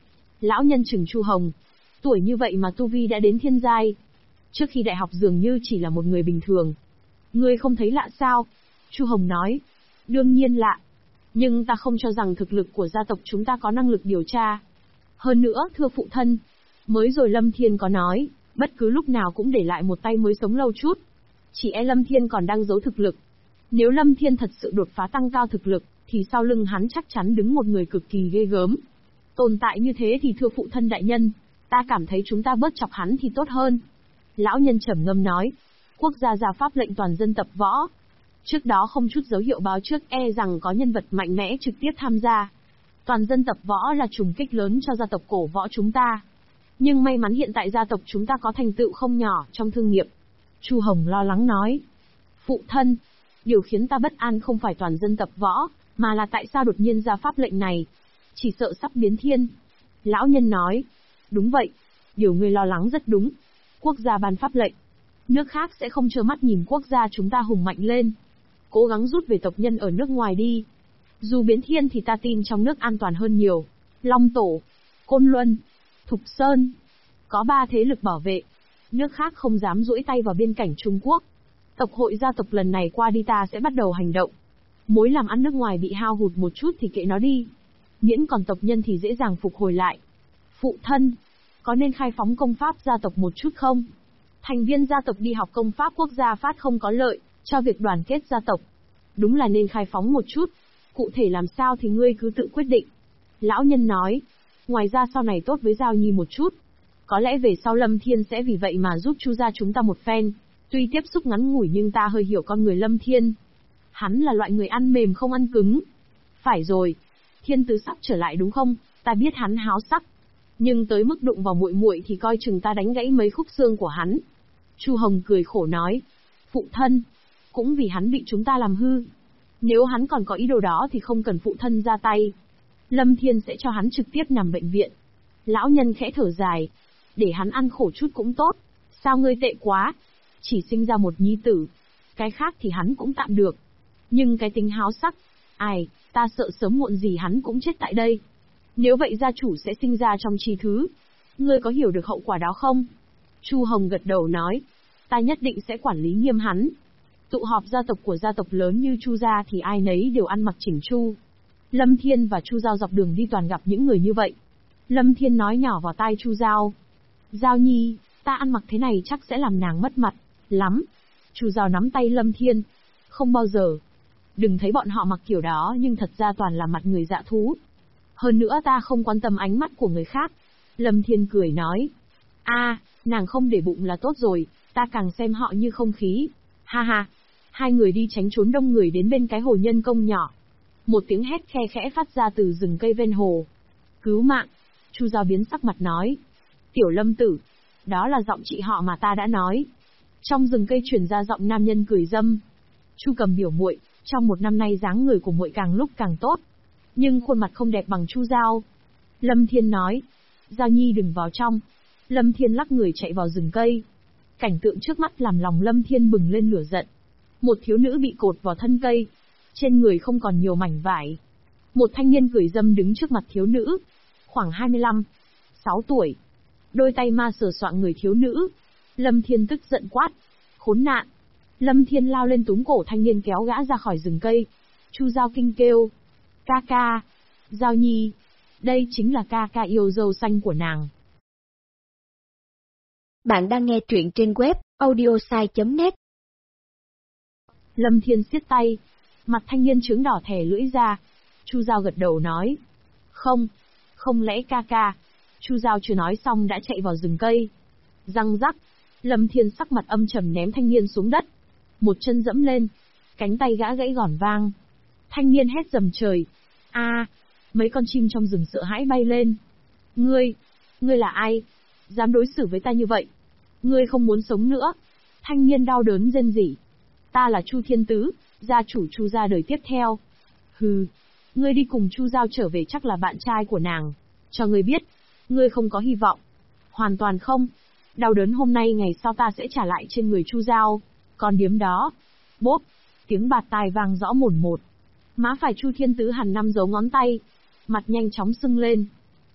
Lão nhân chừng Chu Hồng. Tuổi như vậy mà tu vi đã đến thiên giai. Trước khi đại học dường như chỉ là một người bình thường. Ngươi không thấy lạ sao? Chu Hồng nói. Đương nhiên lạ. Nhưng ta không cho rằng thực lực của gia tộc chúng ta có năng lực điều tra. Hơn nữa, thưa phụ thân, mới rồi Lâm Thiên có nói, bất cứ lúc nào cũng để lại một tay mới sống lâu chút. Chỉ e Lâm Thiên còn đang giấu thực lực. Nếu Lâm Thiên thật sự đột phá tăng cao thực lực, thì sau lưng hắn chắc chắn đứng một người cực kỳ ghê gớm. Tồn tại như thế thì thưa phụ thân đại nhân, ta cảm thấy chúng ta bớt chọc hắn thì tốt hơn. Lão nhân trầm ngâm nói, quốc gia ra pháp lệnh toàn dân tập võ. Trước đó không chút dấu hiệu báo trước e rằng có nhân vật mạnh mẽ trực tiếp tham gia. Toàn dân tập võ là trùng kích lớn cho gia tộc cổ võ chúng ta. Nhưng may mắn hiện tại gia tộc chúng ta có thành tựu không nhỏ trong thương nghiệp. Chu Hồng lo lắng nói. Phụ thân, điều khiến ta bất an không phải toàn dân tập võ, mà là tại sao đột nhiên ra pháp lệnh này. Chỉ sợ sắp biến thiên. Lão nhân nói. Đúng vậy, điều ngươi lo lắng rất đúng. Quốc gia ban pháp lệnh. Nước khác sẽ không trơ mắt nhìn quốc gia chúng ta hùng mạnh lên. Cố gắng rút về tộc nhân ở nước ngoài đi. Dù biến thiên thì ta tin trong nước an toàn hơn nhiều. Long Tổ, Côn Luân, Thục Sơn. Có 3 thế lực bảo vệ. Nước khác không dám duỗi tay vào biên cảnh Trung Quốc. Tộc hội gia tộc lần này qua đi ta sẽ bắt đầu hành động. Mối làm ăn nước ngoài bị hao hụt một chút thì kệ nó đi. Miễn còn tộc nhân thì dễ dàng phục hồi lại. Phụ thân, có nên khai phóng công pháp gia tộc một chút không? Thành viên gia tộc đi học công pháp quốc gia phát không có lợi cho việc đoàn kết gia tộc. Đúng là nên khai phóng một chút. Cụ thể làm sao thì ngươi cứ tự quyết định. Lão nhân nói. Ngoài ra sau này tốt với Giao Nhi một chút. Có lẽ về sau Lâm Thiên sẽ vì vậy mà giúp Chu gia chúng ta một phen. Tuy tiếp xúc ngắn ngủi nhưng ta hơi hiểu con người Lâm Thiên. Hắn là loại người ăn mềm không ăn cứng. Phải rồi. Thiên tứ sắp trở lại đúng không? Ta biết hắn háo sắc. Nhưng tới mức đụng vào muội muội thì coi chừng ta đánh gãy mấy khúc xương của hắn. Chu Hồng cười khổ nói. Phụ thân. Cũng vì hắn bị chúng ta làm hư. Nếu hắn còn có ý đồ đó thì không cần phụ thân ra tay. Lâm Thiên sẽ cho hắn trực tiếp nằm bệnh viện. Lão nhân khẽ thở dài. Để hắn ăn khổ chút cũng tốt. Sao ngươi tệ quá? Chỉ sinh ra một nhi tử. Cái khác thì hắn cũng tạm được. Nhưng cái tính háo sắc. Ai, ta sợ sớm muộn gì hắn cũng chết tại đây. Nếu vậy gia chủ sẽ sinh ra trong chi thứ. Ngươi có hiểu được hậu quả đó không? Chu Hồng gật đầu nói. Ta nhất định sẽ quản lý nghiêm hắn. Tụ họp gia tộc của gia tộc lớn như Chu gia thì ai nấy đều ăn mặc chỉnh chu. Lâm Thiên và Chu Giao dọc đường đi toàn gặp những người như vậy. Lâm Thiên nói nhỏ vào tai Chu Giao. Giao Nhi, ta ăn mặc thế này chắc sẽ làm nàng mất mặt lắm. Chu Giao nắm tay Lâm Thiên. Không bao giờ. Đừng thấy bọn họ mặc kiểu đó nhưng thật ra toàn là mặt người dạ thú. Hơn nữa ta không quan tâm ánh mắt của người khác. Lâm Thiên cười nói. Nàng không để bụng là tốt rồi, ta càng xem họ như không khí. Ha ha. Hai người đi tránh trốn đông người đến bên cái hồ nhân công nhỏ. Một tiếng hét khe khẽ phát ra từ rừng cây ven hồ. Cứu mạng. Chu Giao biến sắc mặt nói. Tiểu Lâm tử. Đó là giọng chị họ mà ta đã nói. Trong rừng cây truyền ra giọng nam nhân cười dâm. Chu Cầm biểu muội, trong 1 năm nay dáng người của muội càng lúc càng tốt. Nhưng khuôn mặt không đẹp bằng Chu Giao. Lâm Thiên nói. Giao Nhi đừng vào trong. Lâm Thiên lắc người chạy vào rừng cây. Cảnh tượng trước mắt làm lòng Lâm Thiên bừng lên lửa giận. Một thiếu nữ bị cột vào thân cây. Trên người không còn nhiều mảnh vải. Một thanh niên cười dâm đứng trước mặt thiếu nữ. Khoảng 25, 6 tuổi. Đôi tay ma sờ soạng người thiếu nữ. Lâm Thiên tức giận quát. Khốn nạn. Lâm Thiên lao lên túm cổ thanh niên kéo gã ra khỏi rừng cây. Chu Giao kinh kêu. Ca ca. Giao Nhi. Đây chính là ca ca yêu dâu xanh của nàng. Bạn đang nghe truyện trên web audiosai.net. Lâm Thiên siết tay. Mặt thanh niên trướng đỏ thè lưỡi ra. Chu Giao gật đầu nói. Không lẽ ca ca. Chu Giao chưa nói xong đã chạy vào rừng cây. Răng rắc. Lâm Thiên sắc mặt âm trầm ném thanh niên xuống đất. Một chân dẫm lên. Cánh tay gã gãy gỏn vang. Thanh niên hét dầm trời. Mấy con chim trong rừng sợ hãi bay lên. Ngươi là ai? Dám đối xử với ta như vậy? Ngươi không muốn sống nữa. Thanh niên đau đớn rên rỉ. Ta là Chu Thiên Tứ, gia chủ Chu gia đời tiếp theo. Hừ, ngươi đi cùng Chu Giao trở về chắc là bạn trai của nàng. Cho ngươi biết, ngươi không có hy vọng. Hoàn toàn không. Đau đớn hôm nay ngày sau ta sẽ trả lại trên người Chu Giao. Còn điếm đó. Bốp, tiếng bạt tai vang rõ mồn một. Má phải Chu Thiên Tứ hằn 5 dấu ngón tay. Mặt nhanh chóng sưng lên.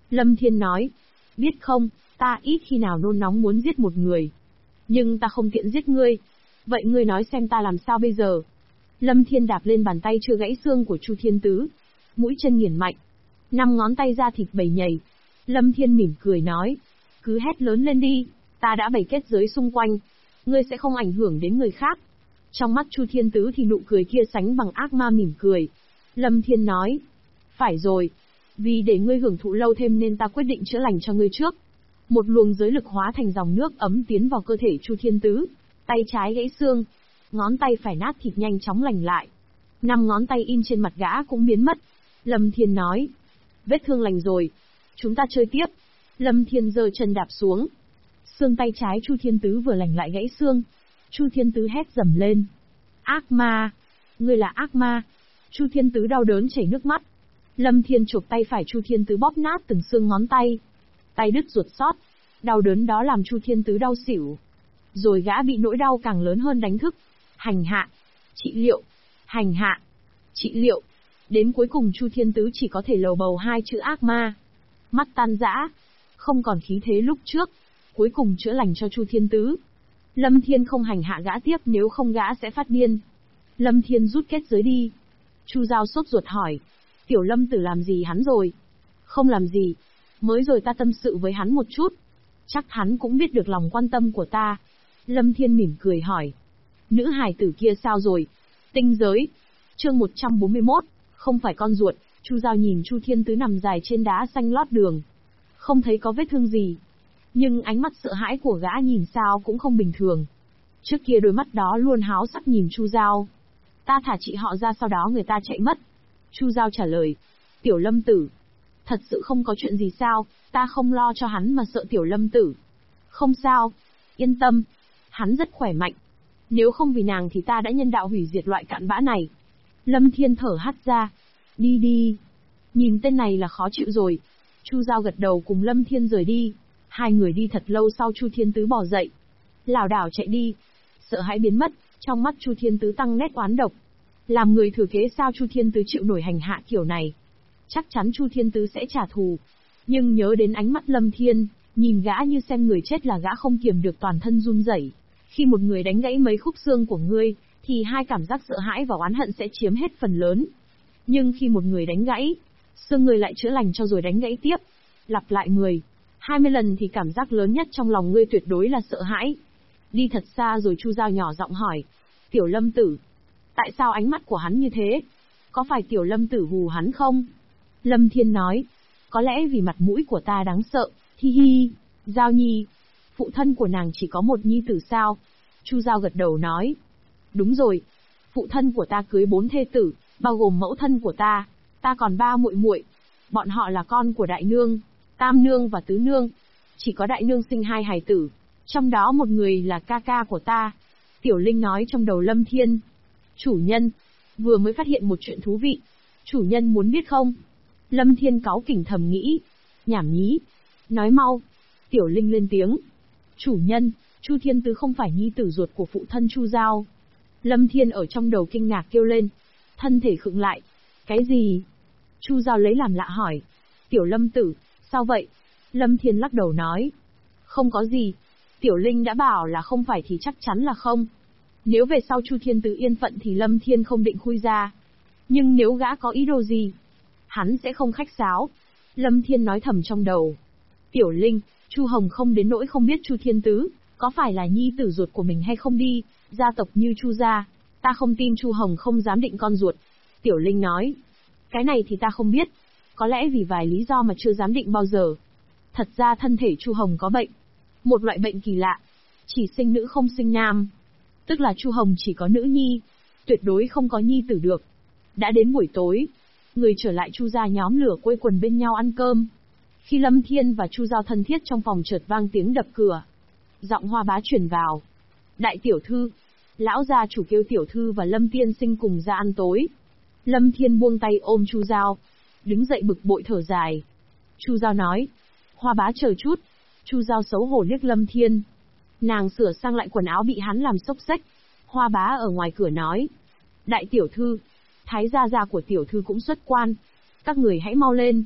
Lâm Thiên nói, biết không, ta ít khi nào nôn nóng muốn giết một người. Nhưng ta không tiện giết ngươi. Vậy ngươi nói xem ta làm sao bây giờ? Lâm Thiên đạp lên bàn tay chưa gãy xương của Chu Thiên Tứ. Mũi chân nghiền mạnh. 5 ngón tay ra thịt bầy nhầy. Lâm Thiên mỉm cười nói, cứ hét lớn lên đi, ta đã bày kết giới xung quanh. Ngươi sẽ không ảnh hưởng đến người khác. Trong mắt Chu Thiên Tứ thì nụ cười kia sánh bằng ác ma mỉm cười. Lâm Thiên nói, phải rồi. Vì để ngươi hưởng thụ lâu thêm nên ta quyết định chữa lành cho ngươi trước. Một luồng giới lực hóa thành dòng nước ấm tiến vào cơ thể Chu Thiên Tứ. Tay trái gãy xương, ngón tay phải nát thịt nhanh chóng lành lại. 5 ngón tay in trên mặt gã cũng biến mất. Lâm Thiên nói, vết thương lành rồi, chúng ta chơi tiếp. Lâm Thiên giơ chân đạp xuống. Xương tay trái Chu Thiên Tứ vừa lành lại gãy xương. Chu Thiên Tứ hét dầm lên. Ác ma! Ngươi là ác ma! Chu Thiên Tứ đau đớn chảy nước mắt. Lâm Thiên chụp tay phải Chu Thiên Tứ bóp nát từng xương ngón tay. Tay đứt ruột sót. Đau đớn đó làm Chu Thiên Tứ đau xỉu. Rồi gã bị nỗi đau càng lớn hơn đánh thức. Hành hạ. Trị liệu. Hành hạ. Trị liệu. Đến cuối cùng Chu Thiên Tứ chỉ có thể lầu bầu 2 chữ ác ma. Mắt tan rã. Không còn khí thế lúc trước. Cuối cùng chữa lành cho Chu Thiên Tứ. Lâm Thiên không hành hạ gã tiếp, nếu không gã sẽ phát điên. Lâm Thiên rút kết giới đi. Chu Giao sốt ruột hỏi, Tiểu Lâm Tử làm gì hắn rồi? Không làm gì. Mới rồi ta tâm sự với hắn một chút. Chắc hắn cũng biết được lòng quan tâm của ta. Lâm Thiên mỉm cười hỏi, nữ hài tử kia sao rồi? Tinh giới. Chương 141, không phải con ruột. Chu Giao nhìn Chu Thiên Tứ nằm dài trên đá xanh lót đường. Không thấy có vết thương gì. Nhưng ánh mắt sợ hãi của gã nhìn sao cũng không bình thường. Trước kia đôi mắt đó luôn háo sắc nhìn Chu Giao. Ta thả chị họ ra sau đó người ta chạy mất. Chu Giao trả lời, Tiểu Lâm Tử. Thật sự không có chuyện gì sao, ta không lo cho hắn mà sợ Tiểu Lâm Tử. Không sao, yên tâm, hắn rất khỏe mạnh. Nếu không vì nàng thì ta đã nhân đạo hủy diệt loại cặn bã này. Lâm Thiên thở hắt ra. Đi đi. Nhìn tên này là khó chịu rồi. Chu Giao gật đầu cùng Lâm Thiên rời đi. Hai người đi thật lâu sau Chu Thiên Tứ bò dậy. Lảo đảo chạy đi. Sợ hãi biến mất, trong mắt Chu Thiên Tứ tăng nét oán độc. Làm người thừa kế sao Chu Thiên Tứ chịu nổi hành hạ kiểu này? Chắc chắn Chu Thiên Tứ sẽ trả thù. Nhưng nhớ đến ánh mắt Lâm Thiên, nhìn gã như xem người chết là gã không kiềm được toàn thân run rẩy. Khi một người đánh gãy mấy khúc xương của ngươi, thì hai cảm giác sợ hãi và oán hận sẽ chiếm hết phần lớn. Nhưng khi một người đánh gãy, xương người lại chữa lành cho rồi đánh gãy tiếp, lặp lại 10, 20 lần thì cảm giác lớn nhất trong lòng ngươi tuyệt đối là sợ hãi. Đi thật xa rồi Chu Giao nhỏ giọng hỏi, Tiểu Lâm Tử, tại sao ánh mắt của hắn như thế? Có phải Tiểu Lâm Tử hù hắn không? Lâm Thiên nói, có lẽ vì mặt mũi của ta đáng sợ, hi hi. Giao Nhi, phụ thân của nàng chỉ có một nhi tử sao? Chu Giao gật đầu nói, đúng rồi, phụ thân của ta cưới 4 thê tử, bao gồm mẫu thân của ta còn 3 muội muội. Bọn họ là con của Đại Nương, Tam Nương và Tứ Nương. Chỉ có Đại Nương sinh 2 hài tử, trong đó một người là ca ca của ta. Tiểu Linh nói trong đầu Lâm Thiên. Chủ nhân, vừa mới phát hiện một chuyện thú vị. Chủ nhân muốn biết không? Lâm Thiên cáu kỉnh thầm nghĩ. Nhảm nhí. Nói mau. Tiểu Linh lên tiếng. Chủ nhân, Chu Thiên Tứ không phải nhi tử ruột của phụ thân Chu Giao. Lâm Thiên ở trong đầu kinh ngạc kêu lên. Thân thể khựng lại. Cái gì? Chu Giao lấy làm lạ hỏi. Tiểu Lâm Tử, sao vậy? Lâm Thiên lắc đầu nói. Không có gì. Tiểu Linh đã bảo là không phải thì chắc chắn là không. Nếu về sau Chu Thiên Tứ yên phận thì Lâm Thiên không định khui ra. Nhưng nếu gã có ý đồ gì, hắn sẽ không khách sáo. Lâm Thiên nói thầm trong đầu. Tiểu Linh, Chu Hồng không đến nỗi không biết Chu Thiên Tứ có phải là nhi tử ruột của mình hay không đi. Gia tộc như Chu gia, ta không tin Chu Hồng không dám định con ruột. Tiểu Linh nói. Cái này thì ta không biết. Có lẽ vì vài lý do mà chưa dám định bao giờ. Thật ra thân thể Chu Hồng có bệnh. Một loại bệnh kỳ lạ. Chỉ sinh nữ không sinh nam. Tức là Chu Hồng chỉ có nữ nhi. Tuyệt đối không có nhi tử được. Đã đến buổi tối. Người trở lại Chu gia nhóm lửa quây quần bên nhau ăn cơm. Khi Lâm Thiên và Chu Giao thân thiết trong phòng chợt vang tiếng đập cửa. Giọng Hoa Bá truyền vào. Đại tiểu thư. Lão gia chủ kêu tiểu thư và Lâm Tiên Sinh cùng ra ăn tối. Lâm Thiên buông tay ôm Chu Giao. Đứng dậy bực bội thở dài. Chu Giao nói. Hoa Bá chờ chút. Chu Giao xấu hổ liếc Lâm Thiên. Nàng sửa sang lại quần áo bị hắn làm xốc xếch. Hoa Bá ở ngoài cửa nói. Đại tiểu thư. Thái gia gia của tiểu thư cũng xuất quan. Các người hãy mau lên.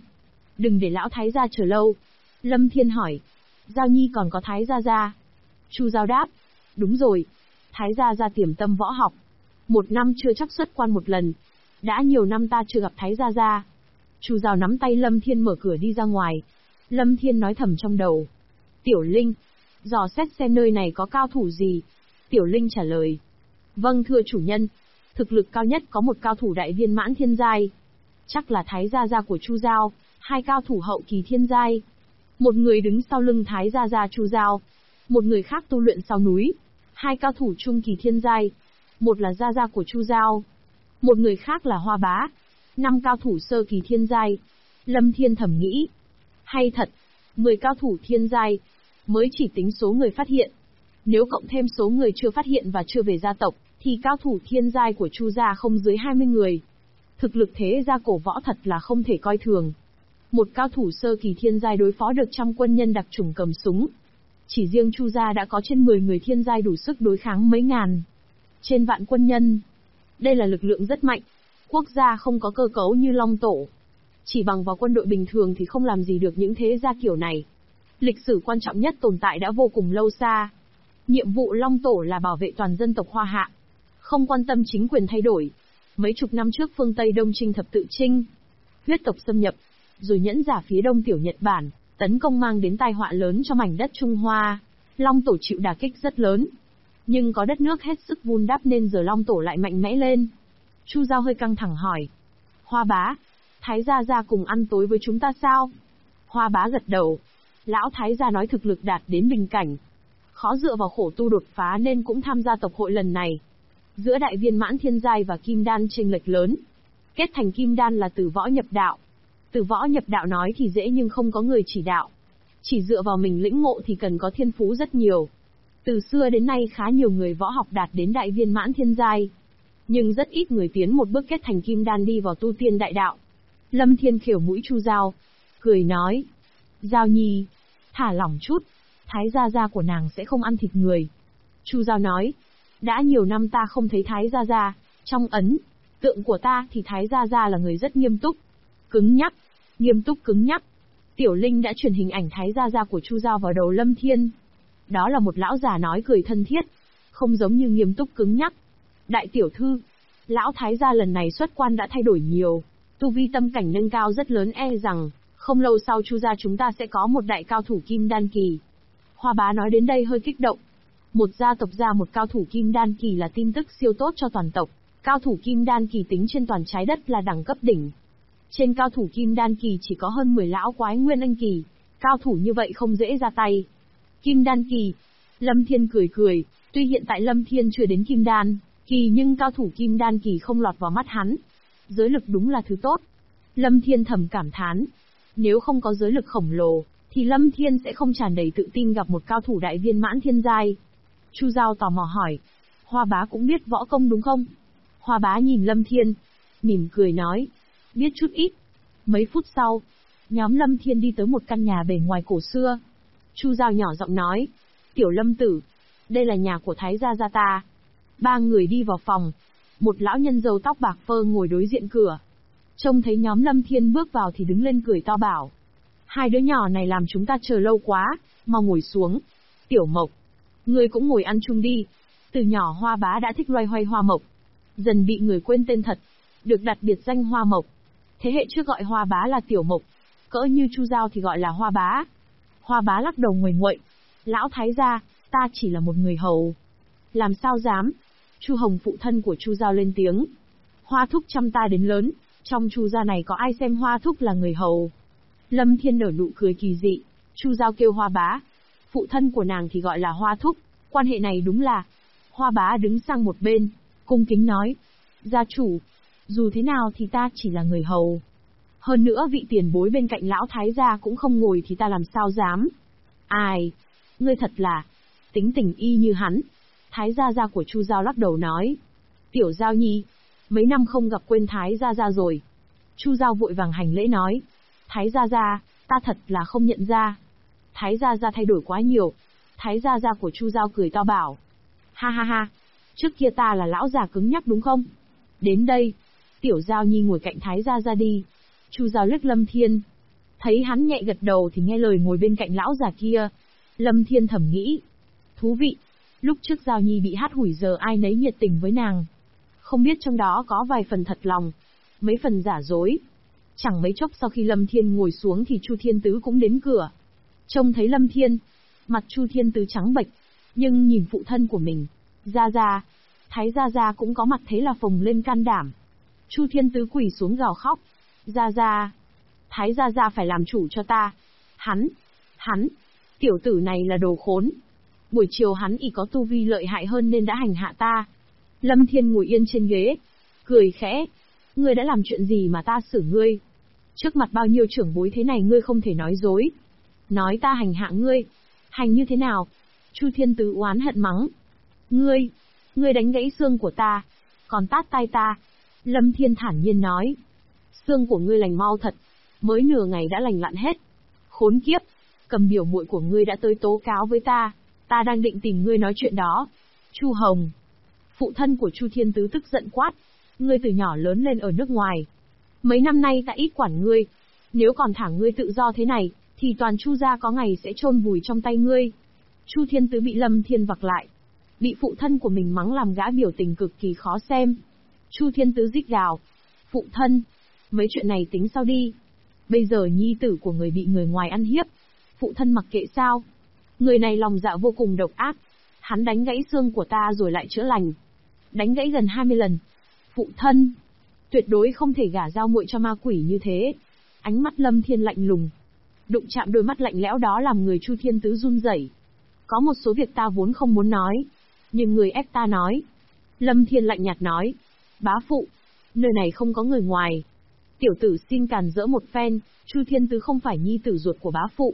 Đừng để lão thái gia chờ lâu. Lâm Thiên hỏi. Giao Nhi còn có thái gia gia? Chu Giao đáp. Đúng rồi. Thái gia gia tiềm tâm võ học. 1 năm chưa chắc xuất quan một lần. Đã nhiều năm ta chưa gặp thái gia gia. Chu Giao nắm tay Lâm Thiên mở cửa đi ra ngoài. Lâm Thiên nói thầm trong đầu. Tiểu Linh, dò xét xem nơi này có cao thủ gì. Tiểu Linh trả lời. Vâng thưa chủ nhân. Thực lực cao nhất có một cao thủ đại viên mãn thiên giai. Chắc là thái gia gia của Chu Giao, 2 cao thủ hậu kỳ thiên giai. Một người đứng sau lưng thái gia gia Chu Giao. Một người khác tu luyện sau núi. 2 cao thủ trung kỳ thiên giai. Một là gia gia của Chu Giao. Một người khác là Hoa Bá. 5 cao thủ sơ kỳ thiên giai. Lâm Thiên thầm nghĩ. Hay thật, 10 cao thủ thiên giai. Mới chỉ tính số người phát hiện. Nếu cộng thêm số người chưa phát hiện và chưa về gia tộc, thì cao thủ thiên giai của Chu gia không dưới 20 người. Thực lực thế gia cổ võ thật là không thể coi thường. Một cao thủ sơ kỳ thiên giai đối phó được trăm quân nhân đặc chủng cầm súng. Chỉ riêng Chu gia đã có trên 10 người thiên giai đủ sức đối kháng mấy ngàn. Trên vạn quân nhân. Đây là lực lượng rất mạnh. Quốc gia không có cơ cấu như Long Tổ. Chỉ bằng vào quân đội bình thường thì không làm gì được những thế gia kiểu này. Lịch sử quan trọng nhất tồn tại đã vô cùng lâu xa. Nhiệm vụ Long Tổ là bảo vệ toàn dân tộc Hoa Hạ. Không quan tâm chính quyền thay đổi. Mấy chục năm trước phương Tây Đông Trinh thập tự chinh. Huyết tộc xâm nhập. Rồi nhẫn giả phía đông tiểu Nhật Bản, tấn công mang đến tai họa lớn cho mảnh đất Trung Hoa. Long Tổ chịu đả kích rất lớn. Nhưng có đất nước hết sức vun đắp nên giờ Long Tổ lại mạnh mẽ lên. Chu Giao hơi căng thẳng hỏi. Hoa Bá, Thái gia gia cùng ăn tối với chúng ta sao? Hoa Bá gật đầu. Lão Thái gia nói thực lực đạt đến bình cảnh. Khó dựa vào khổ tu đột phá nên cũng tham gia tộc hội lần này. Giữa đại viên mãn thiên giai và kim đan chênh lệch lớn. Kết thành kim đan là từ võ nhập đạo. Từ võ nhập đạo nói thì dễ nhưng không có người chỉ đạo. Chỉ dựa vào mình lĩnh ngộ thì cần có thiên phú rất nhiều. Từ xưa đến nay khá nhiều người võ học đạt đến đại viên mãn thiên giai. Nhưng rất ít người tiến một bước kết thành kim đan đi vào tu tiên đại đạo. Lâm Thiên khều mũi Chu Giao. Cười nói. Giao Nhi, thả lỏng chút. Thái gia gia của nàng sẽ không ăn thịt người. Chu Giao nói. Đã nhiều năm ta không thấy Thái gia gia. Trong ấn tượng của ta thì Thái gia gia là người rất nghiêm túc. Cứng nhắc. Nghiêm túc cứng nhắc. Tiểu Linh đã truyền hình ảnh Thái gia gia của Chu Giao vào đầu Lâm Thiên. Đó là một lão già nói cười thân thiết. Không giống như nghiêm túc cứng nhắc. Đại tiểu thư, lão Thái gia lần này xuất quan đã thay đổi nhiều. Tu vi tâm cảnh nâng cao rất lớn, e rằng không lâu sau Chu gia chúng ta sẽ có một đại cao thủ kim đan kỳ. Hoa Bá nói đến đây hơi kích động. Một gia tộc ra một cao thủ kim đan kỳ là tin tức siêu tốt cho toàn tộc. Cao thủ kim đan kỳ tính trên toàn trái đất là đẳng cấp đỉnh. Trên cao thủ kim đan kỳ chỉ có hơn 10 lão quái nguyên anh kỳ. Cao thủ như vậy không dễ ra tay. Kim đan kỳ. Lâm Thiên cười cười. Tuy hiện tại Lâm Thiên chưa đến kim đan kỳ nhưng cao thủ kim đan kỳ không lọt vào mắt hắn. Giới lực đúng là thứ tốt. Lâm Thiên thầm cảm thán. Nếu không có giới lực khổng lồ, thì Lâm Thiên sẽ không tràn đầy tự tin gặp một cao thủ đại viên mãn thiên giai. Chu Giao tò mò hỏi. Hoa Bá cũng biết võ công đúng không? Hoa Bá nhìn Lâm Thiên, mỉm cười nói. Biết chút ít. Mấy phút sau, nhóm Lâm Thiên đi tới một căn nhà bề ngoài cổ xưa. Chu Giao nhỏ giọng nói. Tiểu Lâm tử, đây là nhà của Thái gia gia ta. 3 người đi vào phòng. Một lão nhân râu tóc bạc phơ ngồi đối diện cửa. Trông thấy nhóm Lâm Thiên bước vào thì đứng lên cười to bảo. 2 đứa nhỏ này làm chúng ta chờ lâu quá, mau ngồi xuống. Tiểu Mộc, ngươi cũng ngồi ăn chung đi. Từ nhỏ Hoa Bá đã thích loay hoay Hoa Mộc. Dần bị người quên tên thật. Được đặt biệt danh Hoa Mộc. Thế hệ trước gọi Hoa Bá là Tiểu Mộc. Cỡ như Chu Giao thì gọi là Hoa Bá. Hoa Bá lắc đầu nguầy nguậy. Lão Thái gia, ta chỉ là một người hầu. Làm sao dám? Chu Hồng phụ thân của Chu Giao lên tiếng. Hoa thúc chăm ta đến lớn, trong Chu gia này có ai xem Hoa thúc là người hầu? Lâm Thiên nở nụ cười kỳ dị. Chu Giao kêu Hoa Bá. Phụ thân của nàng thì gọi là Hoa thúc. Quan hệ này đúng là. Hoa Bá đứng sang một bên, cung kính nói. Gia chủ, dù thế nào thì ta chỉ là người hầu. Hơn nữa vị tiền bối bên cạnh lão Thái gia cũng không ngồi thì ta làm sao dám. Ai? Ngươi thật là tính tình y như hắn. Thái gia gia của Chu Giao lắc đầu nói. Tiểu Giao Nhi, mấy năm không gặp quên Thái gia gia rồi. Chu Giao vội vàng hành lễ nói. Thái gia gia, ta thật là không nhận ra. Thái gia gia thay đổi quá nhiều. Thái gia gia của Chu Giao cười to bảo. Ha ha ha, trước kia ta là lão già cứng nhắc đúng không? Đến đây, Tiểu Giao Nhi ngồi cạnh Thái gia gia đi. Chu Giao liếc Lâm Thiên. Thấy hắn nhẹ gật đầu thì nghe lời ngồi bên cạnh lão già kia. Lâm Thiên thầm nghĩ. Thú vị, lúc trước Giao Nhi bị hắt hủi giờ ai nấy nhiệt tình với nàng. Không biết trong đó có vài phần thật lòng, mấy phần giả dối. Chẳng mấy chốc sau khi Lâm Thiên ngồi xuống thì Chu Thiên Tứ cũng đến cửa. Trông thấy Lâm Thiên, mặt Chu Thiên Tứ trắng bệch, nhưng nhìn phụ thân của mình, Gia Gia, Thái Gia Gia cũng có mặt thế là phồng lên can đảm. Chu Thiên Tứ quỳ xuống gào khóc. Gia Gia, Thái Gia Gia phải làm chủ cho ta. Hắn, tiểu tử này là đồ khốn. Buổi chiều hắn ỷ có tu vi lợi hại hơn nên đã hành hạ ta. Lâm Thiên ngồi yên trên ghế, cười khẽ. Ngươi đã làm chuyện gì mà ta xử ngươi? Trước mặt bao nhiêu trưởng bối thế này ngươi không thể nói dối. Nói ta hành hạ ngươi. Hành như thế nào? Chu Thiên Tứ oán hận mắng. Ngươi đánh gãy xương của ta, còn tát tai ta. Lâm Thiên thản nhiên nói. Xương của ngươi lành mau thật, mới nửa ngày đã lành lặn hết. Khốn kiếp, cầm biểu muội của ngươi đã tới tố cáo với ta đang định tìm ngươi nói chuyện đó. Chu Hồng. Phụ thân của Chu Thiên Tứ tức giận quát. Ngươi từ nhỏ lớn lên ở nước ngoài. Mấy năm nay ta ít quản ngươi. Nếu còn thả ngươi tự do thế này, thì toàn Chu gia có ngày sẽ chôn vùi trong tay ngươi. Chu Thiên Tứ bị Lâm Thiên vặc lại. Bị phụ thân của mình mắng làm gã biểu tình cực kỳ khó xem. Chu Thiên Tứ rít gào. Phụ thân, mấy chuyện này tính sau đi. Bây giờ nhi tử của người bị người ngoài ăn hiếp. Phụ thân mặc kệ sao? Người này lòng dạ vô cùng độc ác. Hắn đánh gãy xương của ta rồi lại chữa lành. Đánh gãy gần 20 lần. Phụ thân, tuyệt đối không thể gả giao muội cho ma quỷ như thế. Ánh mắt Lâm Thiên lạnh lùng. Đụng chạm đôi mắt lạnh lẽo đó làm người Chu Thiên Tứ run rẩy. Có một số việc ta vốn không muốn nói, nhưng người ép ta nói. Lâm Thiên lạnh nhạt nói. Bá phụ, nơi này không có người ngoài. Tiểu tử xin càn rỡ một phen, Chu Thiên Tứ không phải nhi tử ruột của bá phụ.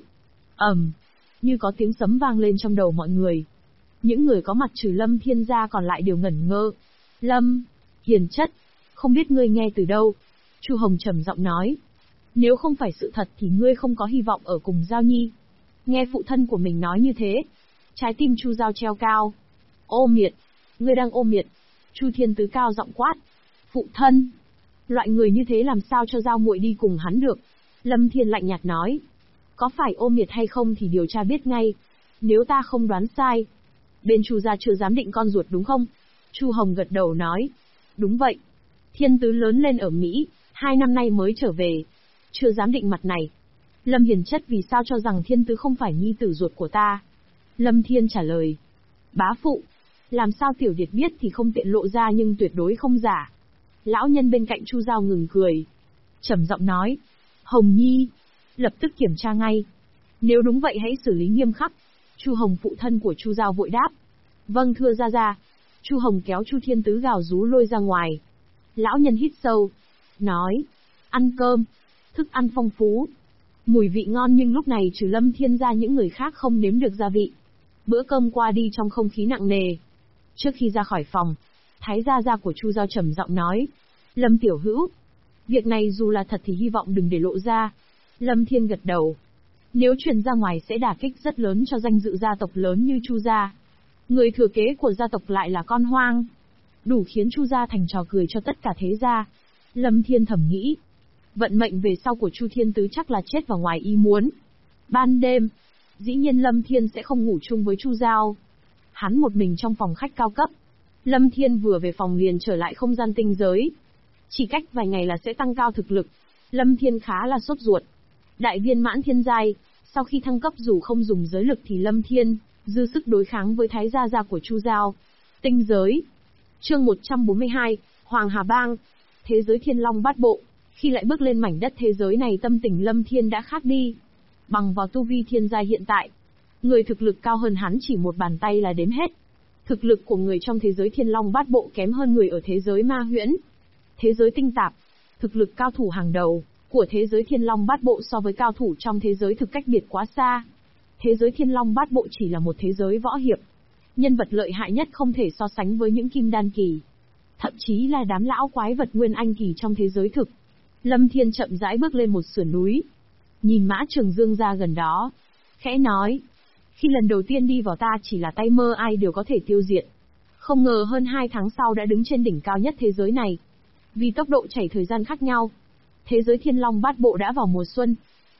Như có tiếng sấm vang lên trong đầu mọi người. Những người có mặt trừ Lâm Thiên ra còn lại đều ngẩn ngơ. Lâm, hiền chất, không biết ngươi nghe từ đâu. Chu Hồng trầm giọng nói. Nếu không phải sự thật thì ngươi không có hy vọng ở cùng Giao Nhi. Nghe phụ thân của mình nói như thế, trái tim Chu Giao treo cao. Ô miệt, ngươi đang ô miệt. Chu Thiên Tứ cao giọng quát. Phụ thân, loại người như thế làm sao cho Giao muội đi cùng hắn được? Lâm Thiên lạnh nhạt nói. Có phải ô miệt hay không thì điều tra biết ngay. Nếu ta không đoán sai, bên Chu gia chưa dám định con ruột đúng không? Chu Hồng gật đầu nói. Đúng vậy. Thiên Tứ lớn lên ở Mỹ, 2 năm nay mới trở về. Chưa dám định mặt này. Lâm hiền chất vì sao cho rằng Thiên Tứ không phải nhi tử ruột của ta? Lâm Thiên trả lời. Bá phụ, làm sao tiểu điệt biết thì không tiện lộ ra nhưng tuyệt đối không giả. Lão nhân bên cạnh Chu Giao ngừng cười. Trầm giọng nói. Hồng Nhi, lập tức kiểm tra ngay. Nếu đúng vậy hãy xử lý nghiêm khắc. Chu Hồng phụ thân của Chu Giao vội đáp. Vâng thưa gia gia. Chu Hồng kéo Chu Thiên Tứ gào rú lôi ra ngoài. Lão nhân hít sâu. Nói. Ăn cơm. Thức ăn phong phú. Mùi vị ngon nhưng lúc này trừ Lâm Thiên ra những người khác không nếm được gia vị. Bữa cơm qua đi trong không khí nặng nề. Trước khi ra khỏi phòng, Thái gia gia của Chu Giao trầm giọng nói. Lâm tiểu hữu. Việc này dù là thật thì hy vọng đừng để lộ ra. Lâm Thiên gật đầu. Nếu truyền ra ngoài sẽ đả kích rất lớn cho danh dự gia tộc lớn như Chu gia. Người thừa kế của gia tộc lại là con hoang. Đủ khiến Chu gia thành trò cười cho tất cả thế gia. Lâm Thiên thầm nghĩ. Vận mệnh về sau của Chu Thiên Tứ chắc là chết vào ngoài ý muốn. Ban đêm, dĩ nhiên Lâm Thiên sẽ không ngủ chung với Chu Giao. Hắn một mình trong phòng khách cao cấp. Lâm Thiên vừa về phòng liền trở lại không gian tinh giới. Chỉ cách vài ngày là sẽ tăng cao thực lực. Lâm Thiên khá là sốt ruột. Đại viên mãn thiên giai, sau khi thăng cấp dù không dùng giới lực thì Lâm Thiên dư sức đối kháng với Thái gia gia của Chu Giao. Tinh giới. Chương 142, Hoàng Hà Bang. Thế giới Thiên Long Bát Bộ. Khi lại bước lên mảnh đất thế giới này tâm tình Lâm Thiên đã khác đi. Bằng vào tu vi thiên giai hiện tại, người thực lực cao hơn hắn chỉ một bàn tay là đếm hết. Thực lực của người trong thế giới Thiên Long Bát Bộ kém hơn người ở thế giới Ma Huyễn. Thế giới tinh tạp, thực lực cao thủ hàng đầu của thế giới Thiên Long Bát Bộ so với cao thủ trong thế giới thực cách biệt quá xa. Thế giới Thiên Long Bát Bộ chỉ là một thế giới võ hiệp. Nhân vật lợi hại nhất không thể so sánh với những kim đan kỳ. Thậm chí là đám lão quái vật nguyên anh kỳ trong thế giới thực. Lâm Thiên chậm rãi bước lên một sườn núi. Nhìn Mã Trường Dương ra gần đó. Khẽ nói. Khi lần đầu tiên đi vào ta chỉ là tay mơ ai đều có thể tiêu diệt. Không ngờ hơn 2 tháng sau đã đứng trên đỉnh cao nhất thế giới này. Vì tốc độ chảy thời gian khác nhau. Thế giới Thiên Long Bát Bộ đã vào mùa xuân.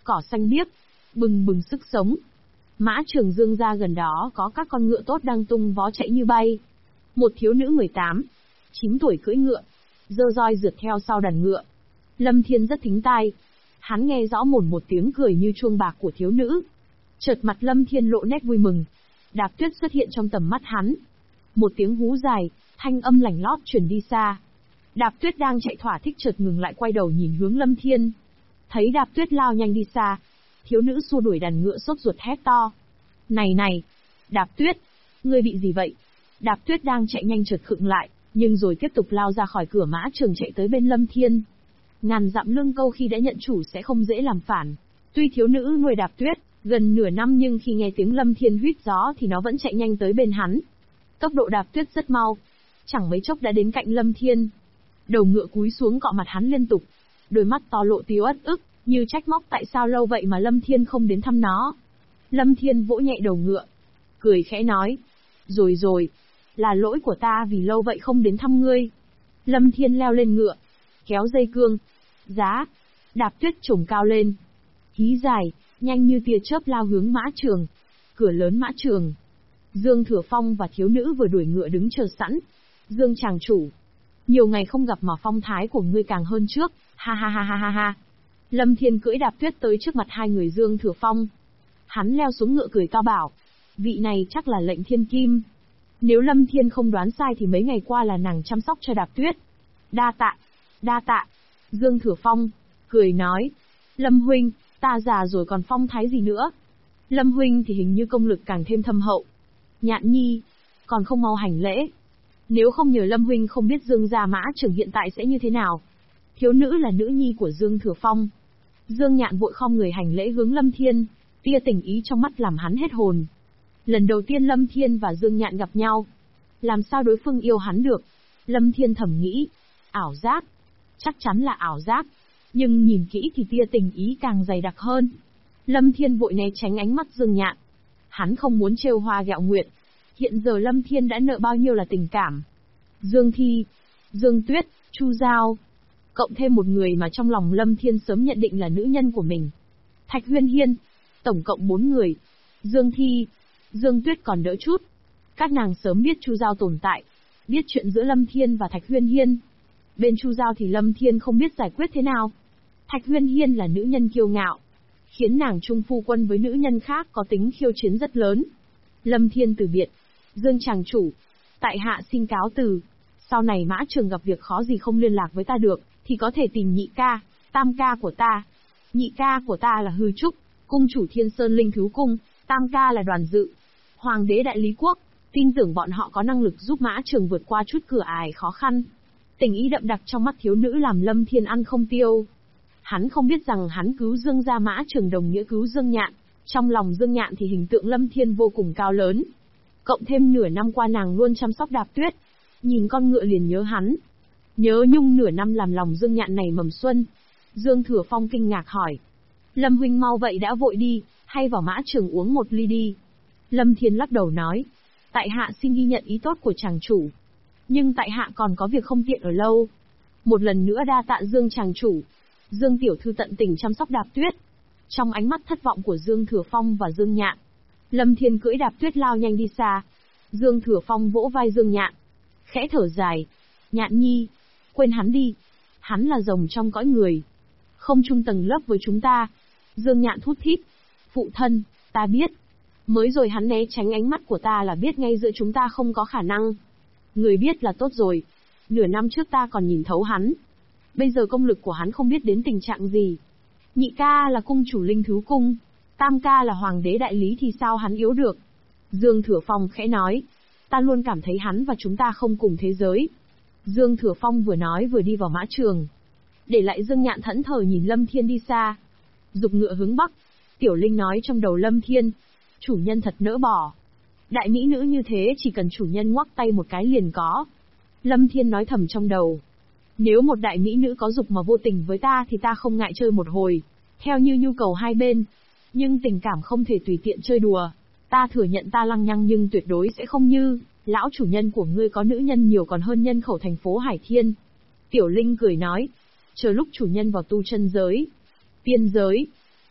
cỏ xanh biếc, bừng bừng sức sống. Mã trường Dương ra gần đó có các con ngựa tốt đang tung vó chạy như bay. Một thiếu nữ 18, 9 tuổi cưỡi ngựa, giơ roi rượt theo sau đàn ngựa. Lâm Thiên rất thính tai. Hắn nghe rõ một tiếng cười như chuông bạc của thiếu nữ. Chợt mặt Lâm Thiên lộ nét vui mừng. Đạp Tuyết xuất hiện trong tầm mắt hắn. Một tiếng hú dài, thanh âm lành lót truyền đi xa. Đạp Tuyết đang chạy thỏa thích chợt ngừng lại quay đầu nhìn hướng Lâm Thiên. Thấy Đạp Tuyết lao nhanh đi xa, thiếu nữ xua đuổi đàn ngựa sốt ruột hét to. Này này, Đạp Tuyết, ngươi bị gì vậy? Đạp Tuyết đang chạy nhanh chợt khựng lại, nhưng rồi tiếp tục lao ra khỏi cửa mã trường chạy tới bên Lâm Thiên. Ngàn dặm lương câu khi đã nhận chủ sẽ không dễ làm phản. Tuy thiếu nữ nuôi Đạp Tuyết gần nửa năm nhưng khi nghe tiếng Lâm Thiên huýt gió thì nó vẫn chạy nhanh tới bên hắn. Tốc độ Đạp Tuyết rất mau, chẳng mấy chốc đã đến cạnh Lâm Thiên. Đầu ngựa cúi xuống cọ mặt hắn liên tục, đôi mắt to lộ tia uất ức, như trách móc tại sao lâu vậy mà Lâm Thiên không đến thăm nó. Lâm Thiên vỗ nhẹ đầu ngựa, cười khẽ nói, rồi, là lỗi của ta vì lâu vậy không đến thăm ngươi. Lâm Thiên leo lên ngựa, kéo dây cương, giá, Đạp Tuyết trồm cao lên, hí dài, nhanh như tia chớp lao hướng mã trường. Cửa lớn mã trường, Dương Thừa Phong và thiếu nữ vừa đuổi ngựa đứng chờ sẵn. Dương chàng chủ, nhiều ngày không gặp mà phong thái của ngươi càng hơn trước, ha ha ha ha ha ha. Lâm Thiên cưỡi Đạp Tuyết tới trước mặt hai người Dương Thừa Phong. Hắn leo xuống ngựa cười to bảo, vị này chắc là lệnh Thiên Kim. Nếu Lâm Thiên không đoán sai thì mấy ngày qua là nàng chăm sóc cho Đạp Tuyết. Đa tạ. Dương Thừa Phong cười nói, Lâm huynh, ta già rồi còn phong thái gì nữa. Lâm huynh thì hình như công lực càng thêm thâm hậu. Nhạn nhi, còn không mau hành lễ. Nếu không nhờ Lâm huynh không biết Dương gia mã trưởng hiện tại sẽ như thế nào. Thiếu nữ là nữ nhi của Dương Thừa Phong. Dương Nhạn vội khom người hành lễ hướng Lâm Thiên, tia tình ý trong mắt làm hắn hết hồn. Lần đầu tiên Lâm Thiên và Dương Nhạn gặp nhau, làm sao đối phương yêu hắn được? Lâm Thiên thầm nghĩ, ảo giác, chắc chắn là ảo giác, nhưng nhìn kỹ thì tia tình ý càng dày đặc hơn. Lâm Thiên vội né tránh ánh mắt Dương Nhạn. Hắn không muốn trêu hoa ghẹo nguyệt. Hiện giờ Lâm Thiên đã nợ bao nhiêu là tình cảm. Dương Thi, Dương Tuyết, Chu Giao, cộng thêm một người mà trong lòng Lâm Thiên sớm nhận định là nữ nhân của mình. Thạch Huyên Hiên, tổng cộng 4 người. Dương Thi, Dương Tuyết còn đỡ chút. Các nàng sớm biết Chu Giao tồn tại, biết chuyện giữa Lâm Thiên và Thạch Huyên Hiên. Bên Chu Giao thì Lâm Thiên không biết giải quyết thế nào. Thạch Huyên Hiên là nữ nhân kiêu ngạo, khiến nàng chung phu quân với nữ nhân khác có tính khiêu chiến rất lớn. Lâm Thiên từ biệt, Dương chàng chủ, tại hạ xin cáo từ. Sau này mã trường gặp việc khó gì không liên lạc với ta được, thì có thể tìm nhị ca, tam ca của ta. Nhị ca của ta là Hư Trúc, cung chủ Thiên Sơn Linh Thú Cung, tam ca là Đoàn Dự, Hoàng đế Đại Lý Quốc. Tin tưởng bọn họ có năng lực giúp mã trường vượt qua chút cửa ải khó khăn. Tình ý đậm đặc trong mắt thiếu nữ làm Lâm Thiên ăn không tiêu. Hắn không biết rằng hắn cứu Dương gia mã trường đồng nghĩa cứu Dương Nhạn. Trong lòng Dương Nhạn thì hình tượng Lâm Thiên vô cùng cao lớn. Cộng thêm nửa năm qua nàng luôn chăm sóc Đạp Tuyết, nhìn con ngựa liền nhớ hắn. Nhớ nhung nửa năm làm lòng Dương Nhạn này mầm xuân. Dương Thừa Phong kinh ngạc hỏi, Lâm huynh mau vậy đã vội đi, hay vào mã trường uống một ly đi? Lâm Thiên lắc đầu nói, tại hạ xin ghi nhận ý tốt của chàng chủ, nhưng tại hạ còn có việc không tiện ở lâu. Một lần nữa đa tạ Dương chàng chủ. Dương tiểu thư tận tình chăm sóc Đạp Tuyết. Trong ánh mắt thất vọng của Dương Thừa Phong và Dương Nhạn, Lâm Thiên cưỡi Đạp Tuyết lao nhanh đi xa. Dương Thừa Phong vỗ vai Dương Nhạn, khẽ thở dài, Nhạn nhi, quên hắn đi, hắn là rồng trong cõi người, không chung tầng lớp với chúng ta. Dương Nhạn thút thít, phụ thân, ta biết. Mới rồi hắn né tránh ánh mắt của ta là biết ngay giữa chúng ta không có khả năng. Người biết là tốt rồi. Nửa năm trước ta còn nhìn thấu hắn. Bây giờ công lực của hắn không biết đến tình trạng gì. Nhị ca là cung chủ Linh Thú Cung, tam ca là Hoàng đế Đại Lý thì sao hắn yếu được? Dương Thừa Phong khẽ nói, ta luôn cảm thấy hắn và chúng ta không cùng thế giới. Dương Thừa Phong vừa nói vừa đi vào mã trường. Để lại Dương Nhạn thẫn thờ nhìn Lâm Thiên đi xa. Dục ngựa hướng bắc. Tiểu Linh nói trong đầu Lâm Thiên, chủ nhân thật nỡ bỏ. Đại mỹ nữ như thế chỉ cần chủ nhân ngoắc tay một cái liền có. Lâm Thiên nói thầm trong đầu, nếu một đại mỹ nữ có dục mà vô tình với ta thì ta không ngại chơi một hồi, theo như nhu cầu hai bên. Nhưng tình cảm không thể tùy tiện chơi đùa. Ta thừa nhận ta lăng nhăng nhưng tuyệt đối sẽ không như lão chủ nhân của ngươi có nữ nhân nhiều còn hơn nhân khẩu thành phố Hải Thiên. Tiểu Linh cười nói, chờ lúc chủ nhân vào tu chân giới, tiên giới,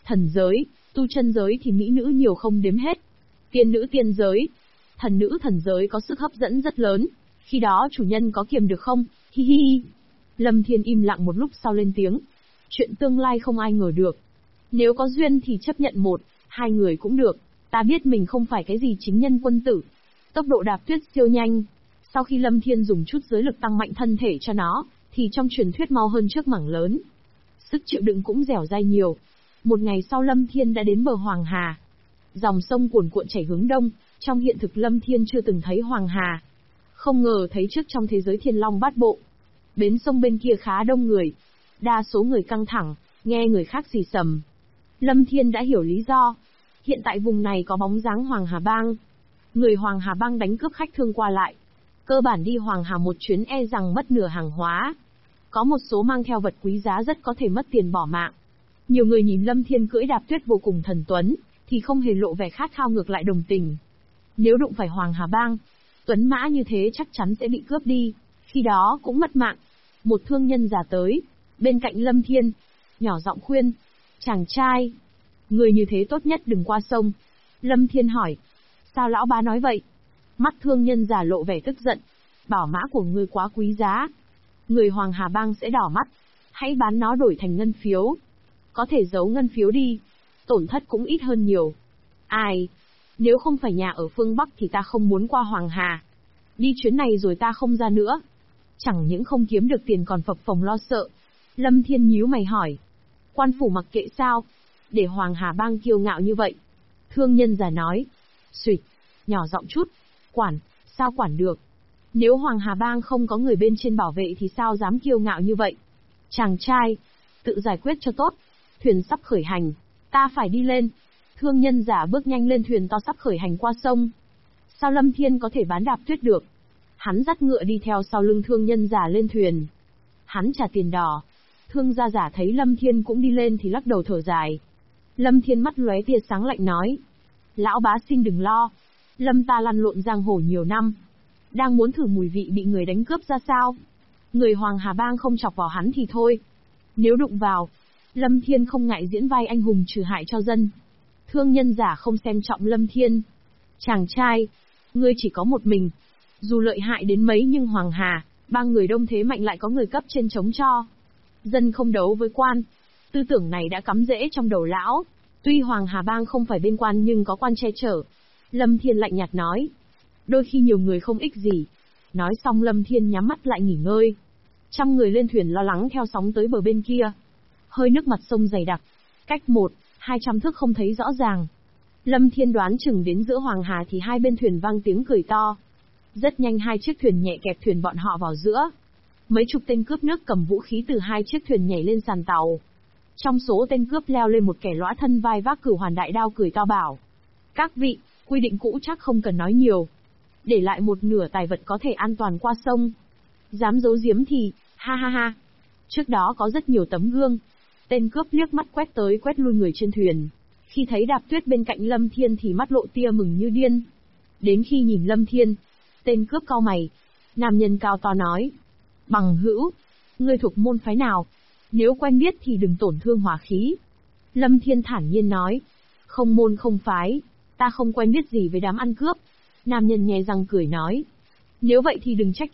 Thần giới, tu chân giới thì mỹ nữ nhiều không đếm hết. Tiên nữ tiên giới, thần nữ thần giới có sức hấp dẫn rất lớn. Khi đó chủ nhân có kiềm được không? Hi hi hi. Lâm Thiên im lặng một lúc sau lên tiếng. Chuyện tương lai không ai ngờ được. Nếu có duyên thì chấp nhận một, hai người cũng được. Ta biết mình không phải cái gì chính nhân quân tử. Tốc độ đạp tuyết siêu nhanh. Sau khi Lâm Thiên dùng chút giới lực tăng mạnh thân thể cho nó, thì trong truyền thuyết mau hơn trước mảng lớn. Sức chịu đựng cũng dẻo dai nhiều. Một ngày sau Lâm Thiên đã đến bờ Hoàng Hà. Dòng sông cuồn cuộn chảy hướng đông, trong hiện thực Lâm Thiên chưa từng thấy Hoàng Hà. Không ngờ thấy trước trong thế giới Thiên Long Bát Bộ. Bến sông bên kia khá đông người. Đa số người căng thẳng, nghe người khác xì xầm. Lâm Thiên đã hiểu lý do. Hiện tại vùng này có bóng dáng Hoàng Hà Bang. Người Hoàng Hà Bang đánh cướp khách thương qua lại. Cơ bản đi Hoàng Hà một chuyến e rằng mất nửa hàng hóa. Có một số mang theo vật quý giá rất có thể mất tiền bỏ mạng. Nhiều người nhìn Lâm Thiên cưỡi đạp tuyết vô cùng thần tuấn, thì không hề lộ vẻ khát khao, ngược lại đồng tình. Nếu đụng phải Hoàng Hà Bang, tuấn mã như thế chắc chắn sẽ bị cướp đi, khi đó cũng mất mạng. Một thương nhân già tới, bên cạnh Lâm Thiên, nhỏ giọng khuyên, chàng trai, người như thế tốt nhất đừng qua sông. Lâm Thiên hỏi, sao lão bá nói vậy? Mắt thương nhân già lộ vẻ tức giận, bảo mã của ngươi quá quý giá. Người Hoàng Hà Bang sẽ đỏ mắt, hãy bán nó đổi thành ngân phiếu. Có thể giấu ngân phiếu đi, tổn thất cũng ít hơn nhiều. Ai? Nếu không phải nhà ở phương Bắc thì ta không muốn qua Hoàng Hà. Đi chuyến này rồi ta không ra nữa. Chẳng những không kiếm được tiền còn phập phồng lo sợ. Lâm Thiên nhíu mày hỏi. Quan phủ mặc kệ sao? Để Hoàng Hà Bang kiêu ngạo như vậy. Thương nhân già nói. Xuyệt, nhỏ giọng chút. Quản, sao quản được? Nếu Hoàng Hà Bang không có người bên trên bảo vệ thì sao dám kiêu ngạo như vậy? Chàng trai, tự giải quyết cho tốt. Thuyền sắp khởi hành, ta phải đi lên. Thương nhân giả bước nhanh lên thuyền to sắp khởi hành qua sông. Sao Lâm Thiên có thể bán đạp tuyết được? Hắn dắt ngựa đi theo sau lưng thương nhân giả lên thuyền. Hắn trả tiền đỏ. Thương gia giả thấy Lâm Thiên cũng đi lên thì lắc đầu thở dài. Lâm Thiên mắt lóe tia sáng lạnh nói. Lão bá xin đừng lo. Lâm ta lăn lộn giang hồ nhiều năm. Đang muốn thử mùi vị bị người đánh cướp ra sao. Người Hoàng Hà Bang không chọc vào hắn thì thôi. Nếu đụng vào, Lâm Thiên không ngại diễn vai anh hùng trừ hại cho dân. Thương nhân giả không xem trọng Lâm Thiên. Chàng trai, ngươi chỉ có một mình. Dù lợi hại đến mấy nhưng Hoàng Hà, Bang người đông thế mạnh lại có người cấp trên chống cho. Dân không đấu với quan. Tư tưởng này đã cắm rễ trong đầu lão. Tuy Hoàng Hà Bang không phải bên quan nhưng có quan che chở. Lâm Thiên lạnh nhạt nói. Đôi khi nhiều người không ích gì. Nói xong Lâm Thiên nhắm mắt lại nghỉ ngơi. Trăm người lên thuyền lo lắng theo sóng tới bờ bên kia. Hơi nước mặt sông dày đặc. Cách 1-200 thước không thấy rõ ràng. Lâm Thiên đoán chừng đến giữa Hoàng Hà thì hai bên thuyền vang tiếng cười to. Rất nhanh hai chiếc thuyền nhẹ kẹp thuyền bọn họ vào giữa. Mấy chục tên cướp nước cầm vũ khí từ hai chiếc thuyền nhảy lên sàn tàu. Trong số tên cướp leo lên một kẻ lõa thân vai vác Cửu Hoàn đại đao cười to bảo. Các vị, quy định cũ chắc không cần nói nhiều. Để lại một nửa tài vật có thể an toàn qua sông. Dám giấu giếm thì, ha ha ha. Trước đó có rất nhiều tấm gương. Tên cướp liếc mắt quét tới quét lui người trên thuyền. Khi thấy đạp tuyết bên cạnh Lâm Thiên thì mắt lộ tia mừng như điên. Đến khi nhìn Lâm Thiên, tên cướp cau mày. Nam nhân cao to nói. Bằng hữu, ngươi thuộc môn phái nào? Nếu quen biết thì đừng tổn thương hòa khí. Lâm Thiên thản nhiên nói. Không môn không phái, ta không quen biết gì với đám ăn cướp. Nam nhân nhè răng cười nói. Nếu vậy thì đừng trách